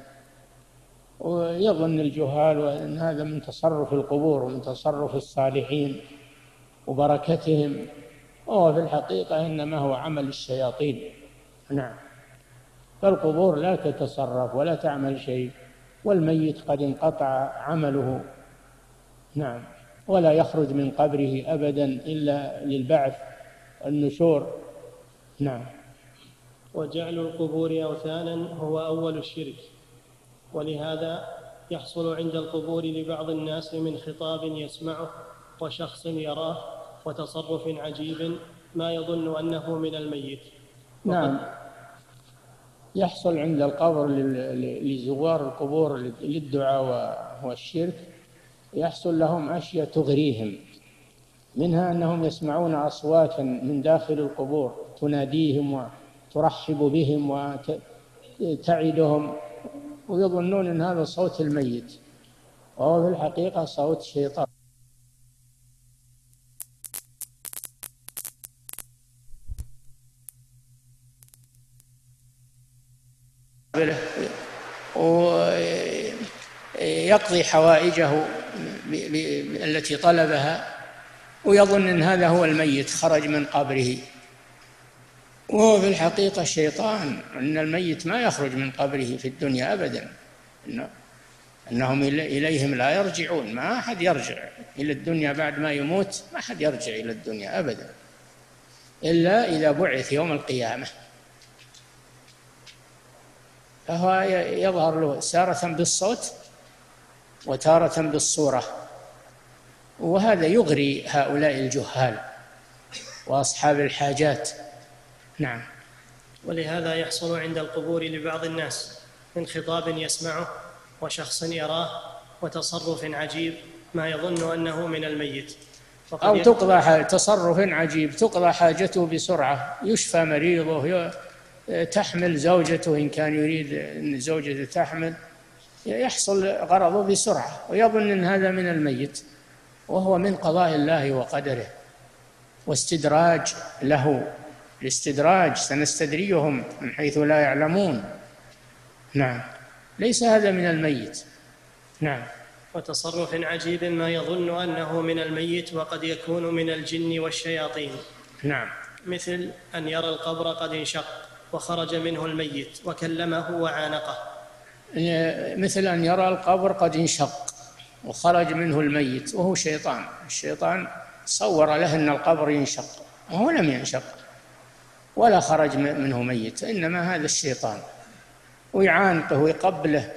ويظن الجهال أن هذا من تصرف القبور ومن تصرف الصالحين وبركتهم، وهو في الحقيقة إنما هو عمل الشياطين. نعم. فالقبور لا تتصرف ولا تعمل شيء، والميت قد انقطع عمله. نعم. ولا يخرج من قبره أبدا إلا للبعث والنشور. نعم. وجعل القبور أوثانا هو أول الشرك. ولهذا يحصل عند القبور لبعض الناس من خطاب يسمعه وشخص يراه وتصرف عجيب ما يظن أنه من الميت. نعم. يحصل عند القبر لزوار القبور للدعاء والشرك، يحصل لهم أشياء تغريهم، منها أنهم يسمعون أصواتا من داخل القبور تناديهم وترحب بهم وتعدهم، ويظنون أن هذا صوت الميت، وهو في الحقيقة صوت شيطان. ويقضي حوائجه التي طلبها، ويظن أن هذا هو الميت خرج من قبره، وهو في الحقيقة شيطان. أن الميت ما يخرج من قبره في الدنيا أبدا، أنهم إليهم لا يرجعون. ما أحد يرجع إلى الدنيا بعد ما يموت، ما أحد يرجع إلى الدنيا أبدا إلا إذا بعث يوم القيامة، فهو يظهر له تارة بالصوت وتارة بالصورة، وهذا يغري هؤلاء الجهال وأصحاب الحاجات. نعم. ولهذا يحصل عند القبور لبعض الناس من خطاب يسمعه وشخص يراه وتصرف عجيب ما يظن أنه من الميت، أو تقضى تصرف عجيب تقضى حاجته بسرعة، يشفى مريضه، تحمل زوجته إن كان يريد أن زوجته تحمل، يحصل غرضه بسرعة، ويظن أن هذا من الميت، وهو من قضاء الله وقدره واستدراج له. الاستدراج سنستدرجهم من حيث لا يعلمون. نعم. ليس هذا من الميت. نعم. وتصرف عجيب ما يظن أنه من الميت وقد يكون من الجن والشياطين. نعم. مثل أن يرى القبر قد انشق وخرج منه الميت وكلمه وعانقه. مثل أن يرى القبر قد انشق وخرج منه الميت وهو شيطان. الشيطان صور له أن القبر ينشق وهو لم ينشق ولا خرج منه ميت، إنما هذا الشيطان، ويعانقه ويقبله،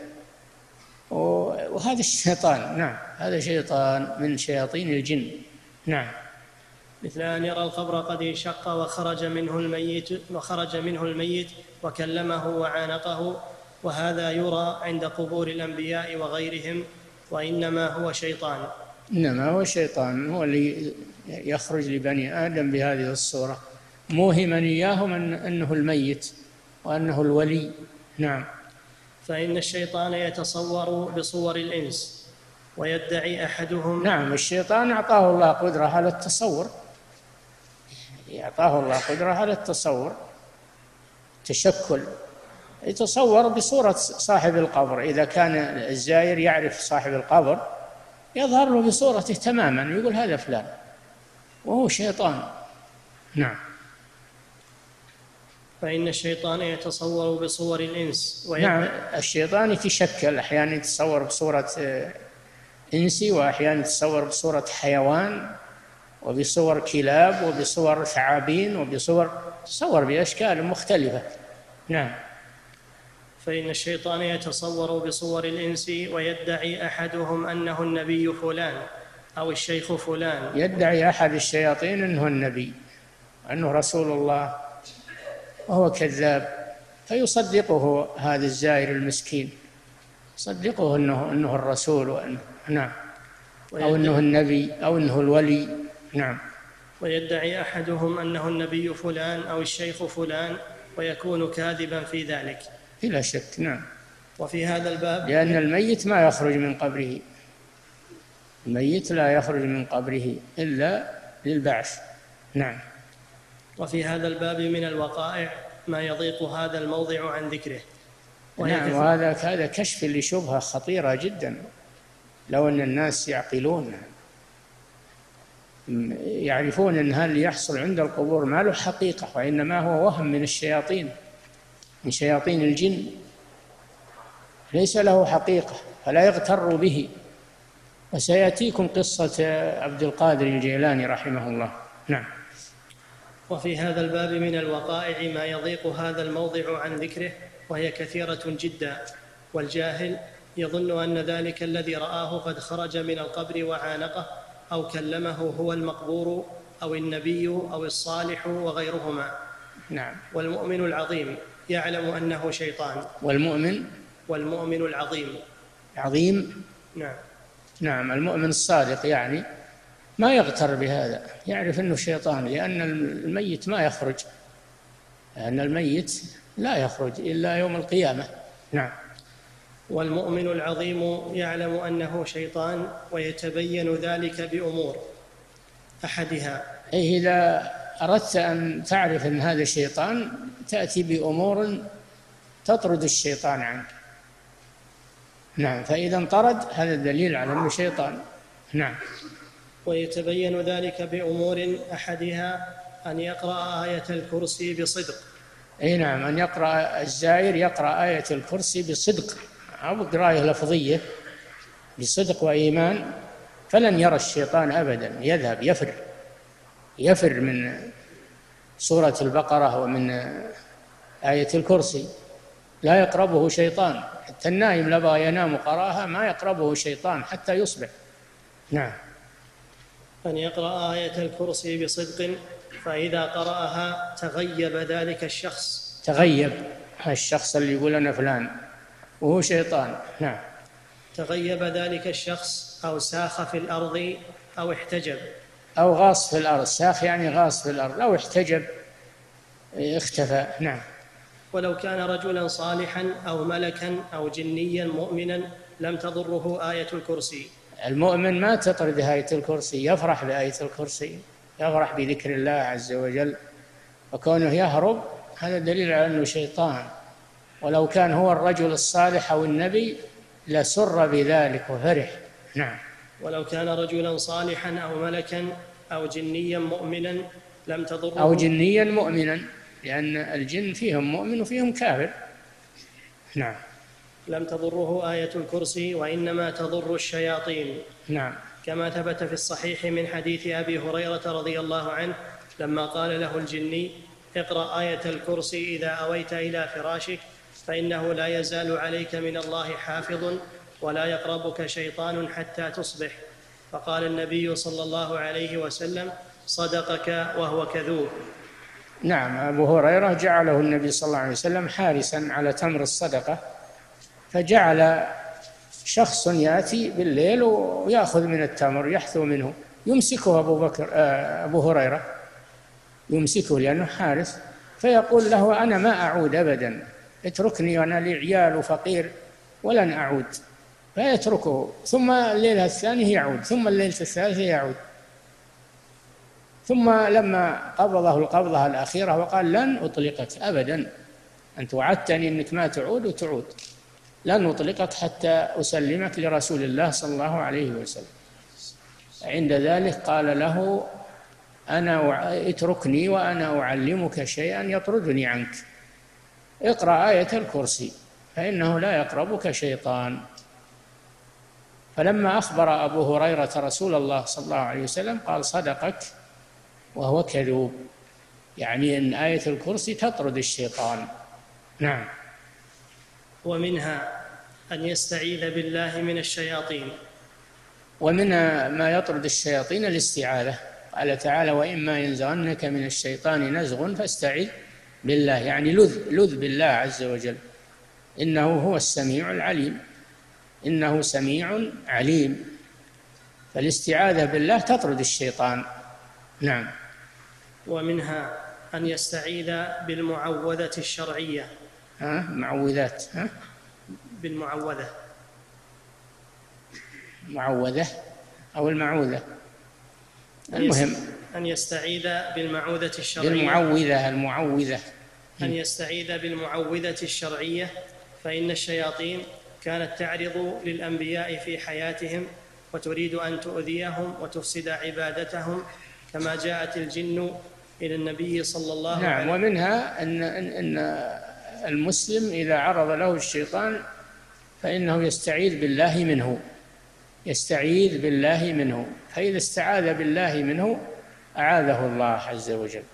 وهذا الشيطان. نعم. هذا شيطان من شياطين الجن. نعم. مثل أن يرى القبر قد انشق وخرج منه الميت وخرج منه الميت وكلمه وعانقه، وهذا يرى عند قبور الأنبياء وغيرهم، وإنما هو شيطان. إنما هو شيطان، هو اللي يخرج لبني آدم بهذه الصورة، موهما إياهم أنه الميت وأنه الولي. نعم. فإن الشيطان يتصور بصور الإنس ويدعي أحدهم. نعم. الشيطان أعطاه الله قدرة على التصور، أعطاه الله قدرة على التصور، تشكل، يتصور بصورة صاحب القبر. إذا كان الزائر يعرف صاحب القبر يظهر له بصورته تماما، يقول هذا فلان، وهو شيطان. نعم. فإن الشيطان يتصور بصور الإنس ويبقى. نعم. الشيطان يتشكل، أحيانا يتصور بصورة إنسي، وأحيانا يتصور بصورة حيوان، وبصور كلاب، وبصور ثعابين، وبصور تصور بأشكال مختلفة. نعم. فإن الشيطان يتصور بصور الإنس ويدعي أحدهم أنه النبي فلان أو الشيخ فلان. يدعي أحد الشياطين أنه النبي، أنه رسول الله، وهو كذاب، فيصدقه هذا الزائر المسكين، يصدقه أنه, أنه الرسول وأنه نعم، أو أنه النبي أو أنه الولي. نعم. ويدعي أحدهم أنه النبي فلان أو الشيخ فلان ويكون كاذبا في ذلك بلا شك. نعم. وفي هذا الباب لأن الميت ما يخرج من قبره، الميت لا يخرج من قبره إلا للبعث. نعم. وفي هذا الباب من الوقائع ما يضيق هذا الموضع عن ذكره. نعم. وهذا هذا كشف لشبهة خطيرة جدا، لو أن الناس يعقلون يعرفون أن هذا اللي يحصل عند القبور ما له حقيقة، وإنما هو وهم من الشياطين، من شياطين الجن، ليس له حقيقة، فلا يغتروا به. وسيأتيكم قصة عبد القادر الجيلاني رحمه الله. نعم. وفي هذا الباب من الوقائع ما يضيق هذا الموضع عن ذكره، وهي كثيرة جدا، والجاهل يظن أن ذلك الذي رآه قد خرج من القبر وعانقه أو كلمه هو المقبور أو النبي أو الصالح وغيرهما. نعم. والمؤمن العظيم يعلم أنه شيطان. والمؤمن والمؤمن العظيم عظيم. نعم. نعم. المؤمن الصادق يعني ما يغتر بهذا، يعرف أنه شيطان، لأن الميت ما يخرج، لأن الميت لا يخرج إلا يوم القيامة. نعم. والمؤمن العظيم يعلم أنه شيطان ويتبين ذلك بأمور، أحدها أي إذا أردت أن تعرف أن هذا شيطان تأتي بأمور تطرد الشيطان عنك. نعم. فإذا انطرد هذا دليل على أنه شيطان. نعم. ويتبين ذلك بأمور، أحدها أن يقرأ آية الكرسي بصدق. أي نعم. أن يقرأ الزائر يقرأ آية الكرسي بصدق أو قراءة لفظية بصدق وإيمان، فلن يرى الشيطان أبدا، يذهب يفر يفر من سورة البقرة ومن آية الكرسي، لا يقربه شيطان، حتى النائم لبغى ينام قراها ما يقربه شيطان حتى يصبح. نعم. أن يقرأ آية الكرسي بصدق، فإذا قرأها تغيب ذلك الشخص. تغيب الشخص اللي يقول أنا فلان وهو شيطان. نعم. تغيب ذلك الشخص أو ساخ في الأرض أو احتجب. أو غاص في الأرض، ساخ يعني غاص في الأرض، أو احتجب اختفى. نعم. ولو كان رجلا صالحا أو ملكا أو جنيا مؤمنا لم تضره آية الكرسي. المؤمن ما تطرد آية الكرسي، يفرح بآية الكرسي، يفرح بذكر الله عز وجل، وكونه يهرب هذا دليل على أنه شيطان. ولو كان هو الرجل الصالح أو النبي لسر بذلك وفرح. نعم. ولو كان رجلا صالحا أو ملكا أو جنيا مؤمنا لم تضره. أو جنيا مؤمنا، لأن الجن فيهم مؤمن وفيهم كافر. نعم. لم تضره آية الكرسي، وإنما تضر الشياطين. نعم. كما ثبت في الصحيح من حديث أبي هريرة رضي الله عنه لما قال له الجني اقرأ آية الكرسي إذا أويت إلى فراشك، فإنه لا يزال عليك من الله حافظ ولا يقربك شيطان حتى تصبح. فقال النبي صلى الله عليه وسلم صدقك وهو كذوب. نعم. أبو هريرة جعله النبي صلى الله عليه وسلم حارسا على تمر الصدقة، فجعل شخص يأتي بالليل ويأخذ من التمر يحثو منه، يمسكه أبو بكر أبو هريرة يمسكه لأنه حارس، فيقول له أنا ما أعود أبدا، اتركني وأنا لي عيال وفقير ولن أعود، فيتركه. ثم الليلة الثانية يعود، ثم الليلة الثالثة يعود، ثم لما قبضه القبضة الأخيرة وقال لن أطلقك أبدا، أنت وعدتني أنك ما تعود وتعود، لن أطلقك حتى أسلمك لرسول الله صلى الله عليه وسلم. عند ذلك قال له أنا اتركني وأنا أعلمك شيئا يطردني عنك، اقرأ آية الكرسي فإنه لا يقربك شيطان. فلما أخبر أبو هريرة رسول الله صلى الله عليه وسلم قال صدقك وهو كذوب، يعني أن آية الكرسي تطرد الشيطان. نعم. ومنها أن يستعيذ بالله من الشياطين. ومنها ما يطرد الشياطين الاستعاذة، قال تعالى: وإما ينزغنك من الشيطان نزغ فاستعذ بالله، يعني لذ لذ بالله عز وجل، إنه هو السميع العليم، إنه سميع عليم. فالاستعاذة بالله تطرد الشيطان. نعم. ومنها أن يستعيذ بالمعوذة الشرعية. ها معوذات ها بالمعوذة معوذة أو المعوذة، المهم أن يستعيذ بالمعوذة الشرعية، بالمعوذة المعوذة أن يستعيذ بالمعوذة الشرعية، فإن الشياطين كانت تعرض للأنبياء في حياتهم وتريد أن تؤذيهم وتفسد عبادتهم، كما جاءت الجن إلى النبي صلى الله عليه وسلم. نعم. ومنها أن أن المسلم إذا عرض له الشيطان فإنه يستعيذ بالله منه، يستعيذ بالله منه، فإذا استعاذ بالله منه أعاذه الله عز وجل.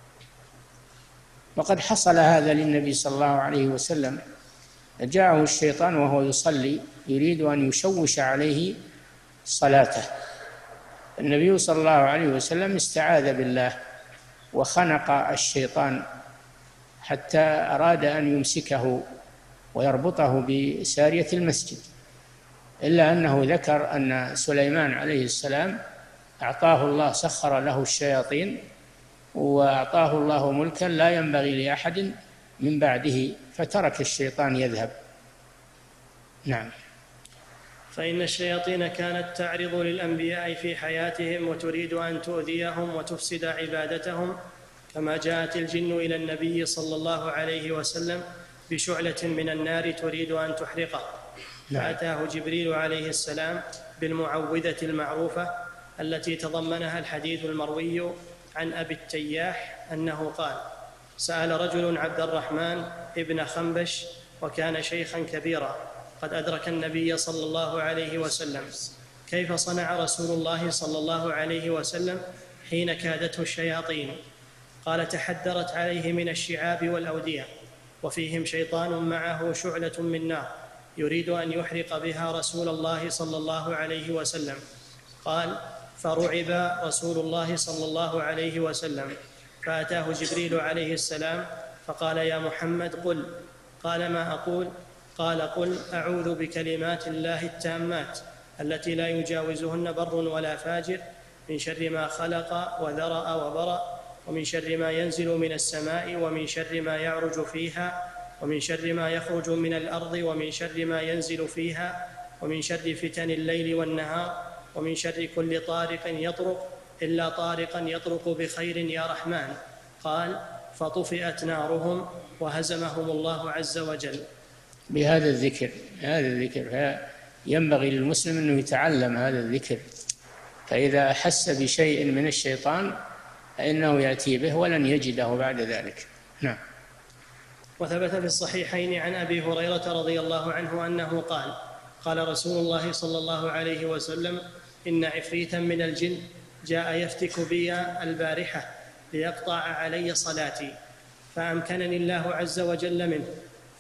وقد حصل هذا للنبي صلى الله عليه وسلم، جاءه الشيطان وهو يصلي يريد أن يشوش عليه صلاته، النبي صلى الله عليه وسلم استعاذ بالله وخنق الشيطان حتى أراد أن يمسكه ويربطه بسارية المسجد، إلا أنه ذكر أن سليمان عليه السلام أعطاه الله، سخر له الشياطين وأعطاه الله ملكا لا ينبغي لأحد من بعده، فترك الشيطان يذهب. نعم. فإن الشياطين كانت تعرض للأنبياء في حياتهم وتريد أن تؤذيهم وتفسد عبادتهم، كما جاءت الجن إلى النبي صلى الله عليه وسلم بشعلة من النار تريد أن تحرقه، فأتاه جبريل عليه السلام بالمعوذة المعروفة التي تضمنها الحديث المروي عن أبي التياح أنه قال: سأل رجل عبد الرحمن ابن خنبش وكان شيخا كبيرا قد أدرك النبي صلى الله عليه وسلم: كيف صنع رسول الله صلى الله عليه وسلم حين كادته الشياطين؟ قال: تحدرت عليه من الشعاب والأودية، وفيهم شيطان معه شعلة من نار يريد أن يحرق بها رسول الله صلى الله عليه وسلم. قال: فرعب رسول الله صلى الله عليه وسلم، فأتاه جبريل عليه السلام فقال: يا محمد قل. قال: ما أقول؟ قال: قل أعوذ بكلمات الله التامات التي لا يجاوزهن بر ولا فاجر، من شر ما خلق وذرأ وبرأ، ومن شر ما ينزل من السماء، ومن شر ما يعرج فيها، ومن شر ما يخرج من الأرض، ومن شر ما ينزل فيها، ومن شر فتن الليل والنهار، ومن شر كل طارق يطرق إلا طارقا يطرق بخير يا رحمن. قال: فطفئت نارهم وهزمهم الله عز وجل. بهذا الذكر هذا الذكر ينبغي للمسلم أنه يتعلم هذا الذكر، فإذا أحس بشيء من الشيطان فإنه يأتي به ولن يجده بعد ذلك. نعم. وثبت في الصحيحين عن أبي هريرة رضي الله عنه أنه قال: قال رسول الله صلى الله عليه وسلم: إن عفريتا من الجن جاء يفتك بي البارحة ليقطع علي صلاتي، فأمكنني الله عز وجل منه،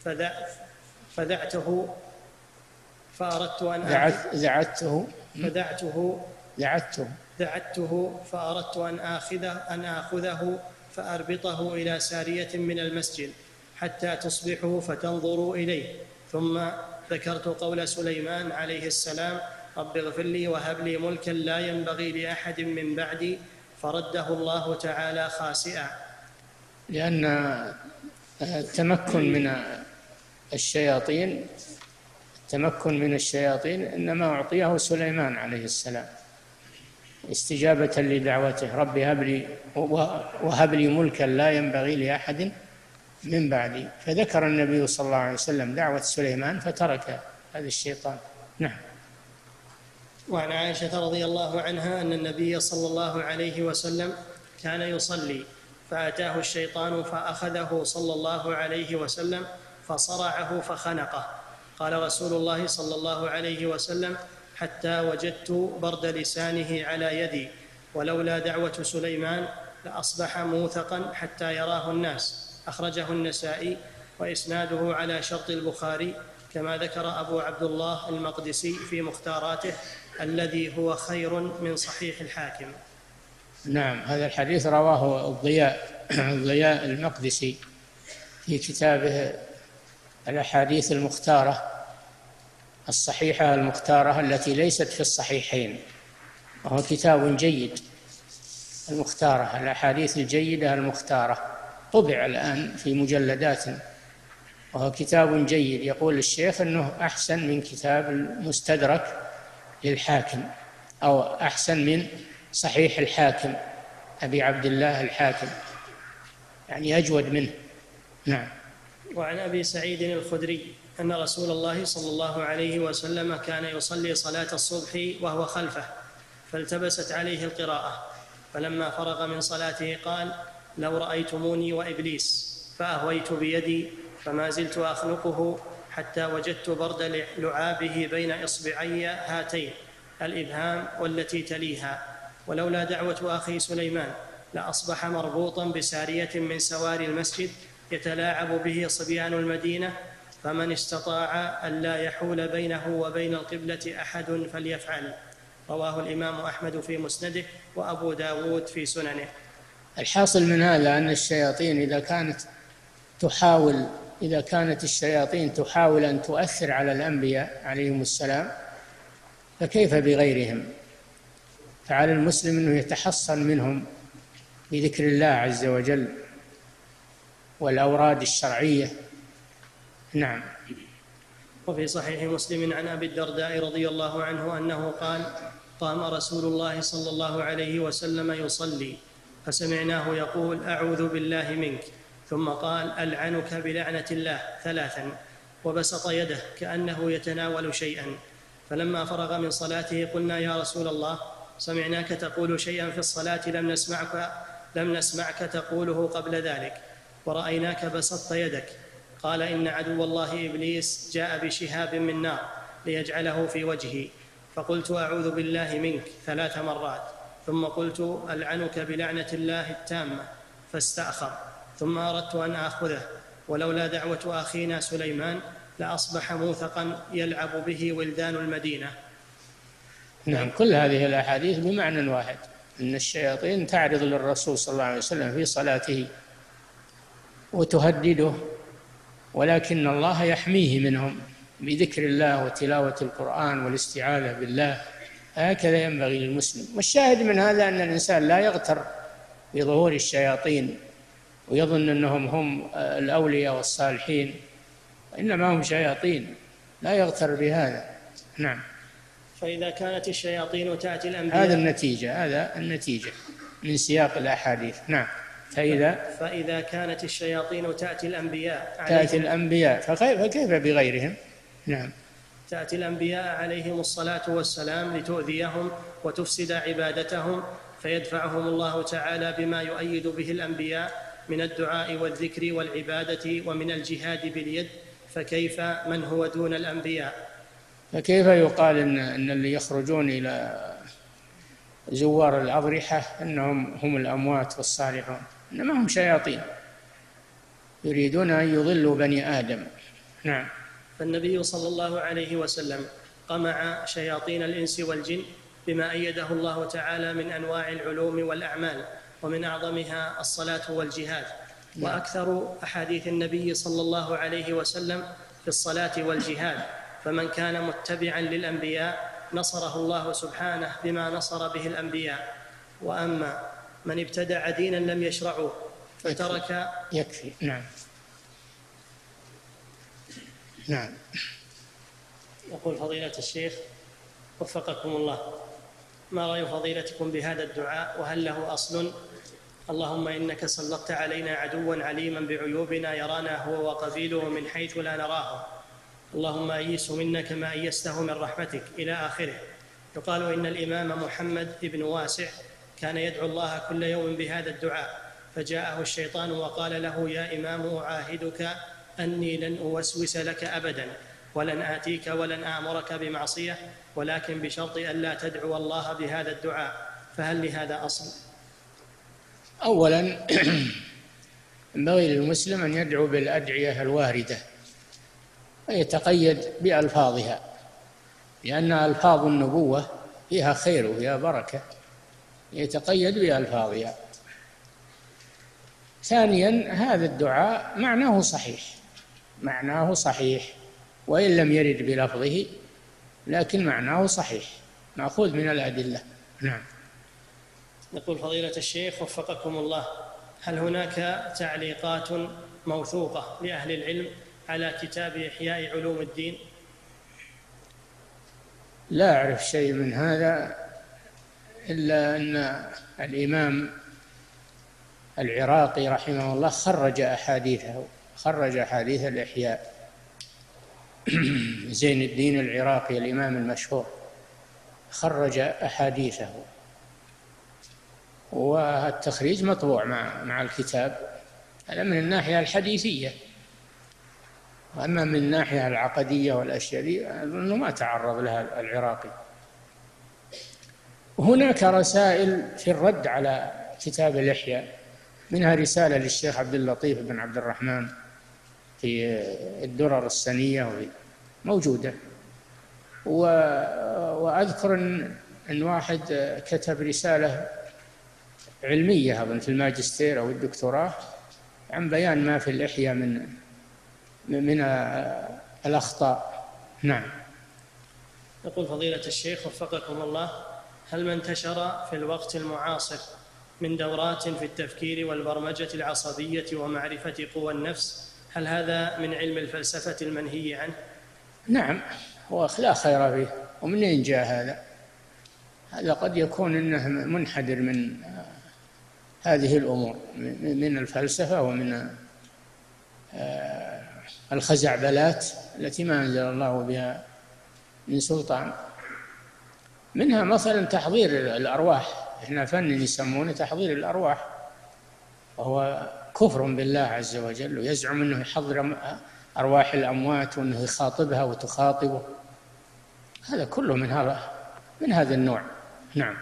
فدعته فأردت أن دعته فدعته دعته دعته فأردت أن آخذه أن آخذه فأربطه إلى سارية من المسجد حتى تصبحوا فتنظروا إليه، ثم ذكرت قول سليمان عليه السلام: رب اغفر لي وهب لي ملكا لا ينبغي لأحد من بعدي، فرده الله تعالى خاسئا. لأن التمكن من الشياطين التمكن من الشياطين إنما أعطيه سليمان عليه السلام استجابة لدعوته: رب هب لي وهب لي ملكا لا ينبغي لأحد من بعدي، فذكر النبي صلى الله عليه وسلم دعوة سليمان فترك هذا الشيطان. نعم. وعن عائشة رضي الله عنها أن النبي صلى الله عليه وسلم كان يصلي فأتاه الشيطان فأخذه صلى الله عليه وسلم فصرعه فخنقه. قال رسول الله صلى الله عليه وسلم: حتى وجدت برد لسانه على يدي، ولولا دعوة سليمان لأصبح موثقا حتى يراه الناس. أخرجه النسائي وإسناده على شرط البخاري، كما ذكر أبو عبد الله المقدسي في مختاراته الذي هو خير من صحيح الحاكم. نعم، هذا الحديث رواه الضياء الضياء المقدسي في كتابه الأحاديث المختارة الصحيحة المختارة التي ليست في الصحيحين، وهو كتاب جيد. المختارة، الأحاديث الجيدة المختارة، طبع الآن في مجلدات، وهو كتاب جيد. يقول الشيخ أنه أحسن من كتاب المستدرك للحاكم، أو أحسن من صحيح الحاكم أبي عبد الله الحاكم، يعني أجود منه. نعم. وعن أبي سعيد الخدري أن رسول الله صلى الله عليه وسلم كان يصلي صلاة الصبح وهو خلفه، فالتبست عليه القراءة، فلما فرغ من صلاته قال: لو رأيتموني وإبليس، فأهويت بيدي فما زلت أخنقه حتى وجدت برد لعابه بين إصبعي هاتين الإبهام والتي تليها، ولولا دعوة أخي سليمان لأصبح مربوطا بسارية من سواري المسجد يتلاعب به صبيان المدينة، فمن استطاع أن لا يحول بينه وبين القبلة أحد فليفعل. رواه الإمام أحمد في مسنده وأبو داود في سننه. الحاصل من هذا أن الشياطين إذا كانت تحاول إذا كانت الشياطين تحاول أن تؤثر على الأنبياء عليهم السلام، فكيف بغيرهم؟ فعلى المسلم أنه يتحصن منهم بذكر الله عز وجل والأوراد الشرعية. نعم. وفي صحيح مسلم عن أبي الدرداء رضي الله عنه أنه قال: قام رسول الله صلى الله عليه وسلم يصلي، فسمعناه يقول: أعوذ بالله منك، ثم قال: ألعنك بلعنة الله ثلاثا، وبسط يده كأنه يتناول شيئا. فلما فرغ من صلاته قلنا: يا رسول الله، سمعناك تقول شيئا في الصلاة لم نسمعك, لم نسمعك تقوله قبل ذلك، ورأيناك بسطت يدك. قال: إن عدو الله إبليس جاء بشهاب من نار ليجعله في وجهي، فقلت: أعوذ بالله منك ثلاث مرات، ثم قلت: ألعنك بلعنة الله التامة، فاستأخر، ثم أردت أن آخذه، ولولا دعوة أخينا سليمان لأصبح موثقا يلعب به ولدان المدينة. نعم، كل هذه الأحاديث بمعنى واحد، أن الشياطين تعرض للرسول صلى الله عليه وسلم في صلاته وتهدده، ولكن الله يحميه منهم بذكر الله وتلاوة القرآن والاستعاذة بالله. هكذا ينبغي للمسلم. والشاهد من هذا أن الإنسان لا يغتر بظهور الشياطين ويظن أنهم هم الأولياء والصالحين، إنما هم شياطين، لا يغتر بهذا. نعم. فإذا كانت الشياطين تأتي الأنبياء، هذا النتيجة هذا النتيجة من سياق الأحاديث. نعم. فإذا فإذا كانت الشياطين تأتي الأنبياء تأتي الأنبياء فكيف بغيرهم؟ نعم. تأتي الأنبياء عليهم الصلاة والسلام لتؤذيهم وتفسد عبادتهم، فيدفعهم الله تعالى بما يؤيد به الأنبياء من الدعاء والذكر والعبادة ومن الجهاد باليد، فكيف من هو دون الأنبياء؟ فكيف يقال إن, إن اللي يخرجون إلى زوار الأضرحة أنهم هم الأموات والصالحون؟ إنما هم شياطين يريدون أن يضلوا بني آدم. نعم. فالنبي صلى الله عليه وسلم قمع شياطين الإنس والجن بما أيده الله تعالى من أنواع العلوم والأعمال، ومن أعظمها الصلاة والجهاد. وأكثر أحاديث النبي صلى الله عليه وسلم في الصلاة والجهاد، فمن كان متبعا للأنبياء نصره الله سبحانه بما نصر به الأنبياء، وأما من ابتدع دينا لم يشرعه فترك يكفي. نعم. نعم. يقول فضيلة الشيخ وفقكم الله: ما رأي فضيلتكم بهذا الدعاء، وهل له أصل؟ اللهم إنك سلطت علينا عدوا عليما بعيوبنا يرانا هو وقبيله من حيث لا نراه، اللهم أيسه منا كما أيسته من رحمتك، إلى آخره. يقال إن الإمام محمد بن واسع كان يدعو الله كل يوم بهذا الدعاء، فجاءه الشيطان وقال له: يا إمام أعاهدك أني لن أوسوس لك أبدا، ولن آتيك ولن آمرك بمعصية، ولكن بشرط أن لا تدعو الله بهذا الدعاء، فهل لهذا أصل؟ أولا ينبغي للمسلم أن يدعو بالأدعية الواردة ويتقيد بألفاظها، لأن ألفاظ النبوة فيها خير وفيها بركة، يتقيد بألفاظها. ثانيا هذا الدعاء معناه صحيح، معناه صحيح وإن لم يرد بلفظه، لكن معناه صحيح مأخوذ من الأدلة. نعم. يقول فضيلة الشيخ وفقكم الله، هل هناك تعليقات موثوقة لأهل العلم على كتاب إحياء علوم الدين؟ لا أعرف شيء من هذا، إلا أن الإمام العراقي رحمه الله خرج أحاديثه، خرج أحاديث الإحياء. زين الدين العراقي الإمام المشهور خرج أحاديثه، والتخريج مطبوع مع مع الكتاب. هذا من الناحية الحديثية، وأما من الناحية العقدية والأشياء دي أنه ما تعرض لها العراقي. هناك رسائل في الرد على كتاب الإحياء، منها رسالة للشيخ عبد اللطيف بن عبد الرحمن في الدرر السنية موجودة، وأذكر أن أن واحد كتب رسالة علمية أظن في الماجستير أو الدكتوراه عن بيان ما في الإحياء من من الأخطاء. نعم. يقول فضيلة الشيخ وفقكم الله، هل ما انتشر في الوقت المعاصر من دورات في التفكير والبرمجة العصبية ومعرفة قوى النفس، هل هذا من علم الفلسفة المنهي عنه؟ نعم، هو لا خير فيه. ومنين جاء هذا؟ هذا قد يكون إنه منحدر من هذه الأمور، من الفلسفة ومن الخزعبلات التي ما أنزل الله بها من سلطان. منها مثلا تحضير الأرواح، إحنا فن يسمونه تحضير الأرواح، وهو كفر بالله عز وجل، ويزعم أنه يحضر أرواح الأموات وأنه يخاطبها وتخاطبه. هذا كله من هذا من هذا النوع. نعم.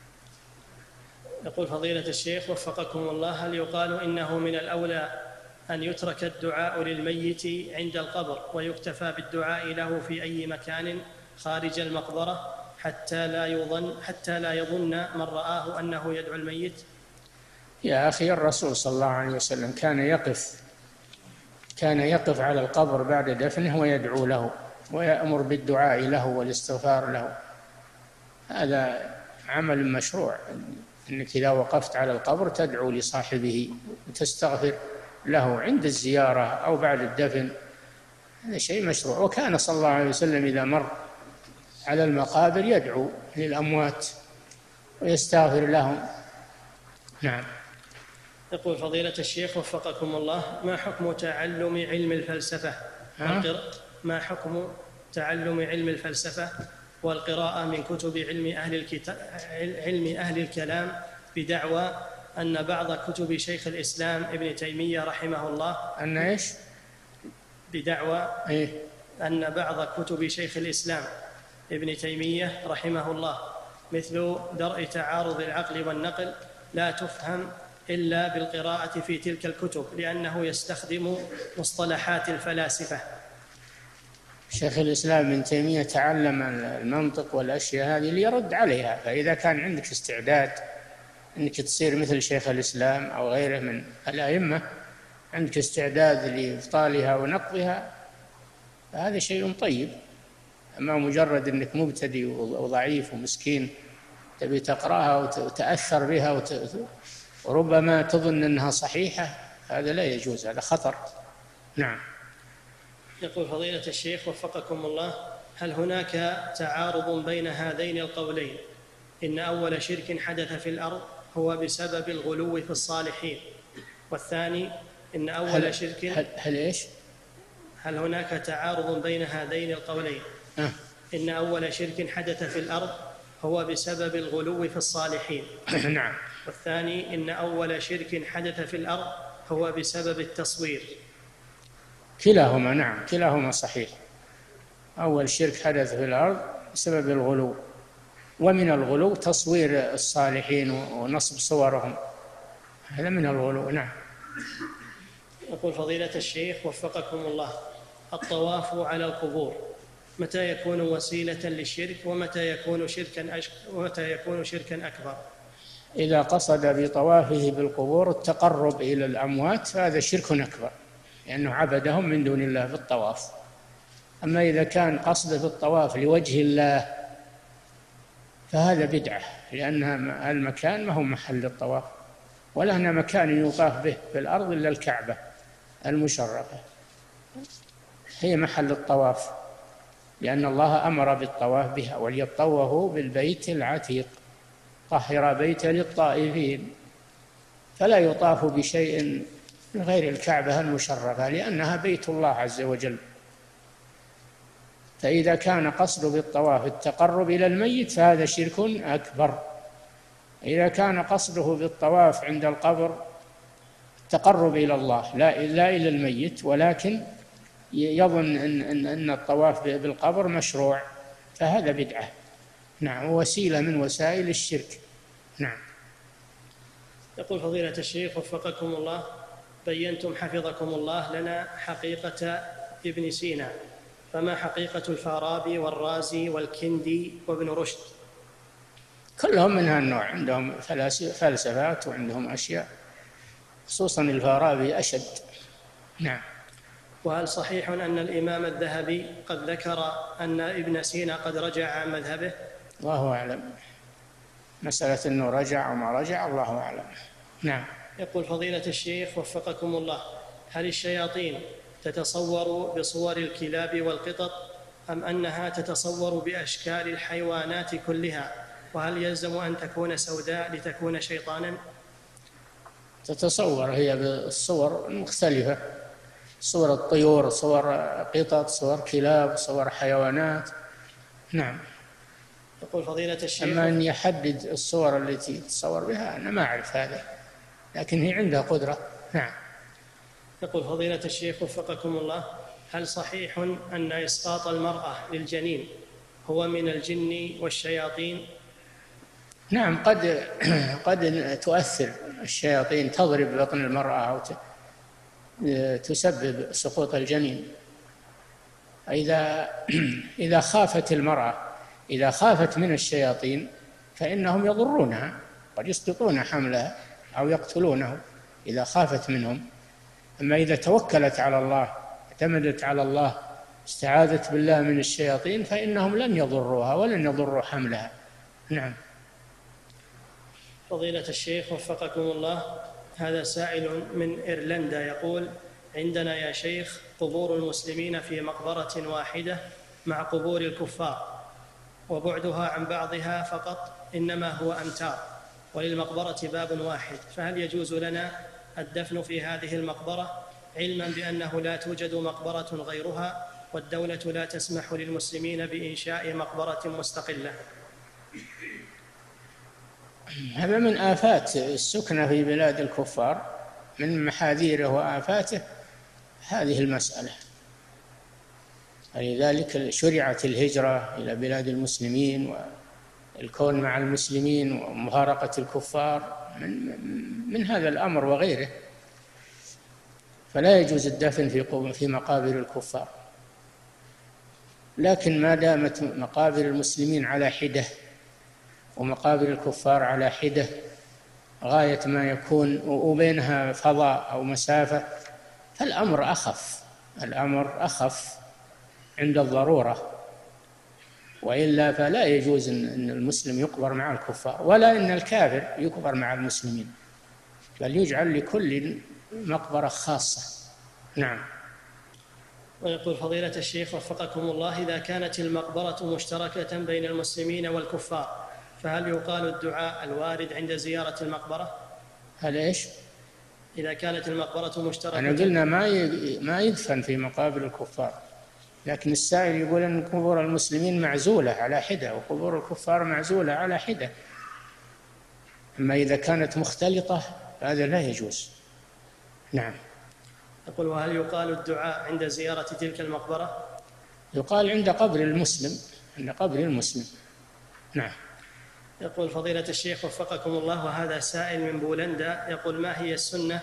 يقول فضيلة الشيخ وفقكم الله، هل يقال إنه من الأولى أن يترك الدعاء للميت عند القبر ويكتفى بالدعاء له في أي مكان خارج المقبرة حتى لا يظن حتى لا يظن من رآه أنه يدعو الميت؟ يا أخي، الرسول صلى الله عليه وسلم كان يقف كان يقف على القبر بعد دفنه ويدعو له ويأمر بالدعاء له والاستغفار له. هذا عمل مشروع، أنك إذا وقفت على القبر تدعو لصاحبه وتستغفر له عند الزيارة أو بعد الدفن. هذا شيء مشروع. وكان صلى الله عليه وسلم إذا مر على المقابر يدعو للأموات ويستغفر لهم. نعم. يقول فضيلة الشيخ وفقكم الله، ما حكم تعلم علم الفلسفة والقراءة ما حكم تعلم علم الفلسفة والقراءة من كتب علم أهل الكتاب علم أهل الكلام بدعوى أن بعض كتب شيخ الإسلام ابن تيمية رحمه الله أن إيش؟ بدعوى إيه؟ أن بعض كتب شيخ الإسلام ابن تيمية رحمه الله مثل درء تعارض العقل والنقل لا تفهم إلا بالقراءة في تلك الكتب لأنه يستخدم مصطلحات الفلاسفة. شيخ الإسلام ابن تيمية تعلم المنطق والأشياء هذه ليرد عليها، فإذا كان عندك استعداد أنك تصير مثل شيخ الإسلام أو غيره من الأئمة، عندك استعداد لإبطالها ونقضها، فهذا شيء طيب. أما مجرد أنك مبتدئ وضعيف ومسكين تبي تقرأها وتأثر بها وت... وربما تظن أنها صحيحة، هذا لا يجوز، هذا خطر. نعم. يقول فضيلة الشيخ وفقكم الله، هل هناك تعارض بين هذين القولين، إن أول شرك حدث في الأرض هو بسبب الغلو في الصالحين، والثاني إن أول هل شرك هل, هل إيش؟ هل هناك تعارض بين هذين القولين، أه. إن أول شرك حدث في الأرض هو بسبب الغلو في الصالحين نعم. والثاني إن أول شرك حدث في الأرض هو بسبب التصوير؟ كلاهما نعم، كلاهما صحيح. أول شرك حدث في الأرض بسبب الغلو، ومن الغلو تصوير الصالحين ونصب صورهم، هذا من الغلو. نعم. يقول فضيلة الشيخ وفقكم الله، الطواف على القبور متى يكون وسيلة للشرك ومتى يكون شركا أش... ومتى يكون شركا أكبر؟ إذا قصد بطوافه بالقبور التقرب إلى الأموات فهذا شرك أكبر، لأنه عبدهم من دون الله بالطواف. أما إذا كان قصده بالطواف لوجه الله فهذا بدعة، لأن المكان ما هو محل الطواف، ولا هنا مكان يطاف به في الأرض إلا الكعبة المشرفة هي محل الطواف، لأن الله أمر بالطواف بها، وليطوفوا بالبيت العتيق طهر بيت للطائفين، فلا يطاف بشيء من غير الكعبة المشرفة لأنها بيت الله عز وجل. فإذا كان قصد بالطواف التقرب إلى الميت فهذا شرك أكبر. إذا كان قصده بالطواف عند القبر التقرب إلى الله لا لا إلى الميت، ولكن يظن أن, أن, أن الطواف بالقبر مشروع فهذا بدعة، نعم، وسيلة من وسائل الشرك. نعم. يقول فضيلة الشيخ وفقكم الله، بينتم حفظكم الله لنا حقيقة ابن سينا، فما حقيقة الفارابي والرازي والكندي وابن رشد؟ كلهم من هالنوع، عندهم فلسفات وعندهم أشياء، خصوصا الفارابي أشد. نعم. وهل صحيح أن الإمام الذهبي قد ذكر أن ابن سينا قد رجع عن مذهبه؟ الله أعلم، مسألة أنه رجع وما رجع الله أعلم. نعم. يقول فضيلة الشيخ وفقكم الله، هل الشياطين تتصور بصور الكلاب والقطط أم أنها تتصور بأشكال الحيوانات كلها؟ وهل يلزم أن تكون سوداء لتكون شيطانا؟ تتصور هي بالصور مختلفة، صور الطيور، صور قطط، صور كلاب، صور حيوانات. نعم. يقول فضيلة الشيخ، أما أن يحدد الصور التي تصور بها أنا ما أعرف هذا، لكن هي عندها قدرة. نعم. يقول فضيلة الشيخ وفقكم الله، هل صحيح أن إسقاط المرأة للجنين هو من الجن والشياطين؟ نعم، قد قد تؤثر الشياطين، تضرب بطن المرأة أو تسبب سقوط الجنين. إذا إذا خافت المرأة إذا خافت من الشياطين فإنهم يضرونها، قد يسقطون حملها أو يقتلونه إذا خافت منهم. أما إذا توكلت على الله، اعتمدت على الله، استعاذت بالله من الشياطين، فإنهم لن يضروها ولن يضروا حملها. نعم. فضيلة الشيخ وفقكم الله، هذا سائل من إيرلندا يقول: عندنا يا شيخ قبور المسلمين في مقبرة واحدة مع قبور الكفار، وبعدها عن بعضها فقط إنما هو أمتار، وللمقبرة باب واحد، فهل يجوز لنا الدفن في هذه المقبرة، علما بأنه لا توجد مقبرة غيرها والدولة لا تسمح للمسلمين بإنشاء مقبرة مستقلة؟ هذا من آفات السكنة في بلاد الكفار، من محاذيره وآفاته هذه المسألة. ولذلك شرعت الهجرة إلى بلاد المسلمين والكون مع المسلمين ومفارقة الكفار من, من هذا الأمر وغيره، فلا يجوز الدفن في في مقابر الكفار. لكن ما دامت مقابر المسلمين على حدة ومقابر الكفار على حدة غاية ما يكون وبينها فضاء أو مسافة، فالأمر أخف الأمر أخف عند الضرورة، وإلا فلا يجوز أن المسلم يقبر مع الكفار، ولا أن الكافر يقبر مع المسلمين، بل يجعل لكل مقبرة خاصة. نعم. ويقول فضيلة الشيخ وفقكم الله: إذا كانت المقبرة مشتركة بين المسلمين والكفار، فهل يقال الدعاء الوارد عند زيارة المقبرة؟ هل إيش؟ إذا كانت المقبرة مشتركة، أنا قلنا ما ما يدفن في مقابر الكفار، لكن السائل يقول أن قبور المسلمين معزولة على حدة وقبور الكفار معزولة على حدة. أما إذا كانت مختلطة فهذا لا يجوز. نعم. يقول: وهل يقال الدعاء عند زيارة تلك المقبرة؟ يقال عند قبر المسلم، عند قبر المسلم. نعم. يقول فضيلة الشيخ وفقكم الله، وهذا سائل من بولندا يقول: ما هي السنة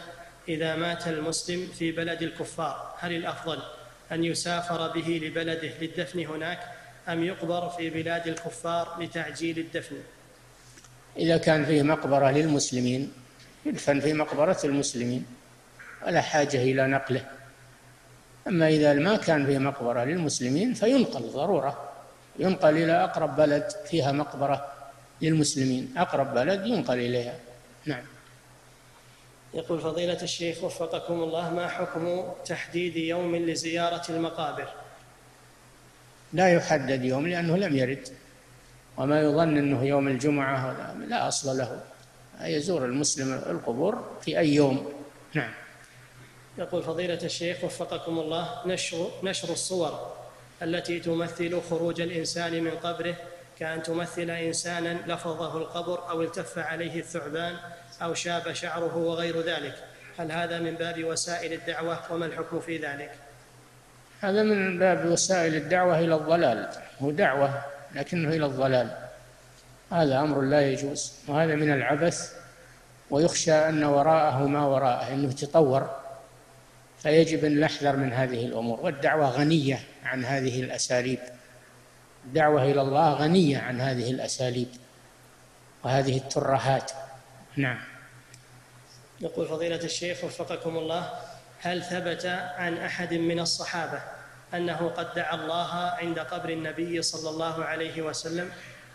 إذا مات المسلم في بلد الكفار هل الأفضل أن يسافر به لبلده للدفن هناك أم يقبر في بلاد الكفار لتعجيل الدفن؟ إذا كان فيه مقبرة للمسلمين يدفن في مقبرة المسلمين ولا حاجة إلى نقله. أما إذا ما كان فيه مقبرة للمسلمين فينقل ضرورة، ينقل إلى أقرب بلد فيها مقبرة للمسلمين، أقرب بلد ينقل إليها. نعم. يقول فضيلة الشيخ وفقكم الله: ما حكم تحديد يوم لزيارة المقابر؟ لا يحدد يوم لأنه لم يرد، وما يظن أنه يوم الجمعة لا أصل له، يزور المسلم القبور في أي يوم. نعم. يقول فضيلة الشيخ وفقكم الله: نشر, نشر الصور التي تمثل خروج الإنسان من قبره، كأن تمثل إنسانا لفظه القبر أو التف عليه الثعبان أو شاب شعره وغير ذلك، هل هذا من باب وسائل الدعوة وما الحكم في ذلك؟ هذا من باب وسائل الدعوة إلى الضلال، هو دعوة لكنه إلى الضلال، هذا أمر لا يجوز، وهذا من العبث، ويخشى أن وراءه ما وراءه أنه تطور، فيجب أن نحذر من هذه الأمور. والدعوة غنية عن هذه الأساليب، الدعوة إلى الله غنية عن هذه الأساليب وهذه الترهات. نعم. يقول فضيلة الشيخ وفقكم الله: هل ثبت عن أحد من الصحابة أنه قد دعا الله عند قبر النبي صلى الله عليه وسلم؟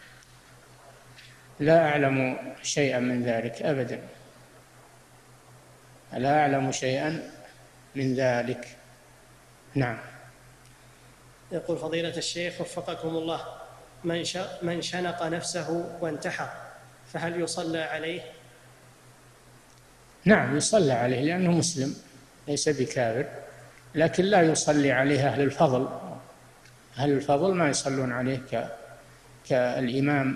لا أعلم شيئا من ذلك أبدا، لا أعلم شيئا من ذلك. نعم. يقول فضيلة الشيخ وفقكم الله: من من شنق نفسه وانتحر فهل يصلى عليه؟ نعم يصلى عليه لأنه مسلم ليس بكافر، لكن لا يصلي عليه أهل الفضل، أهل الفضل ما يصلون عليه كالإمام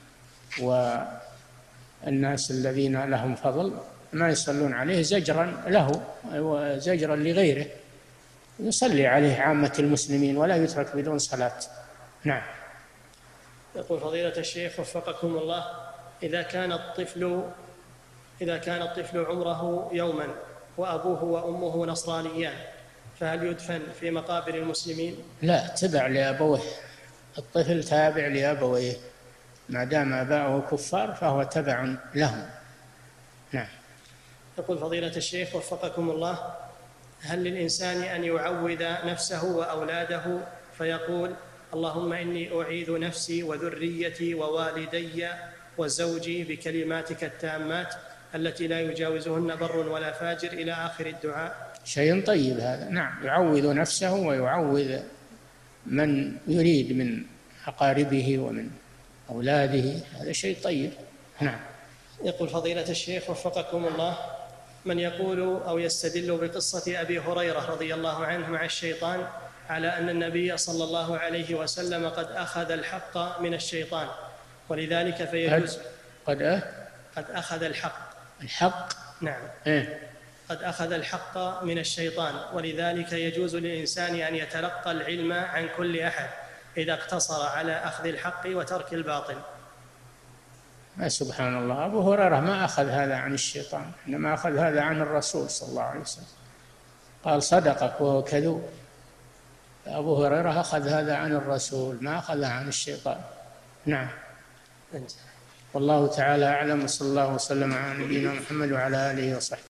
والناس الذين لهم فضل، ما يصلون عليه زجرا له وزجرا لغيره، يصلي عليه عامة المسلمين ولا يترك بدون صلاة. نعم. يقول فضيلة الشيخ وفقكم الله: إذا كان الطفل إذا كان الطفل عمره يوما وأبوه وأمه نصرانيان فهل يدفن في مقابر المسلمين؟ لا، تبع لأبوه، الطفل تابع لأبويه، ما دام آباؤه كفار فهو تبع لهم. نعم. يقول فضيلة الشيخ وفقكم الله: هل للإنسان أن يعوذ نفسه وأولاده فيقول: اللهم إني أعيذ نفسي وذريتي ووالدي وزوجي بكلماتك التامات التي لا يجاوزهن بر ولا فاجر إلى آخر الدعاء؟ شيء طيب هذا. نعم، يعوذ نفسه ويعوذ من يريد من أقاربه ومن أولاده، هذا شيء طيب. نعم. يقول فضيلة الشيخ وفقكم الله: من يقول أو يستدل بقصة أبي هريرة رضي الله عنه مع الشيطان على أن النبي صلى الله عليه وسلم قد أخذ الحق من الشيطان ولذلك فيجوز قد قد, قد أخذ الحق الحق نعم إيه؟ قد أخذ الحق من الشيطان ولذلك يجوز للإنسان أن يتلقى العلم عن كل أحد إذا اقتصر على أخذ الحق وترك الباطل. سبحان الله، أبو هريرة ما أخذ هذا عن الشيطان، إنما أخذ هذا عن الرسول صلى الله عليه وسلم، قال صدقك وهو كذوب. أبو هريرة أخذ هذا عن الرسول ما أخذ عن الشيطان. نعم. والله تعالى أعلم، وصلى الله وسلم على نبينا محمد وعلى آله وصحبه.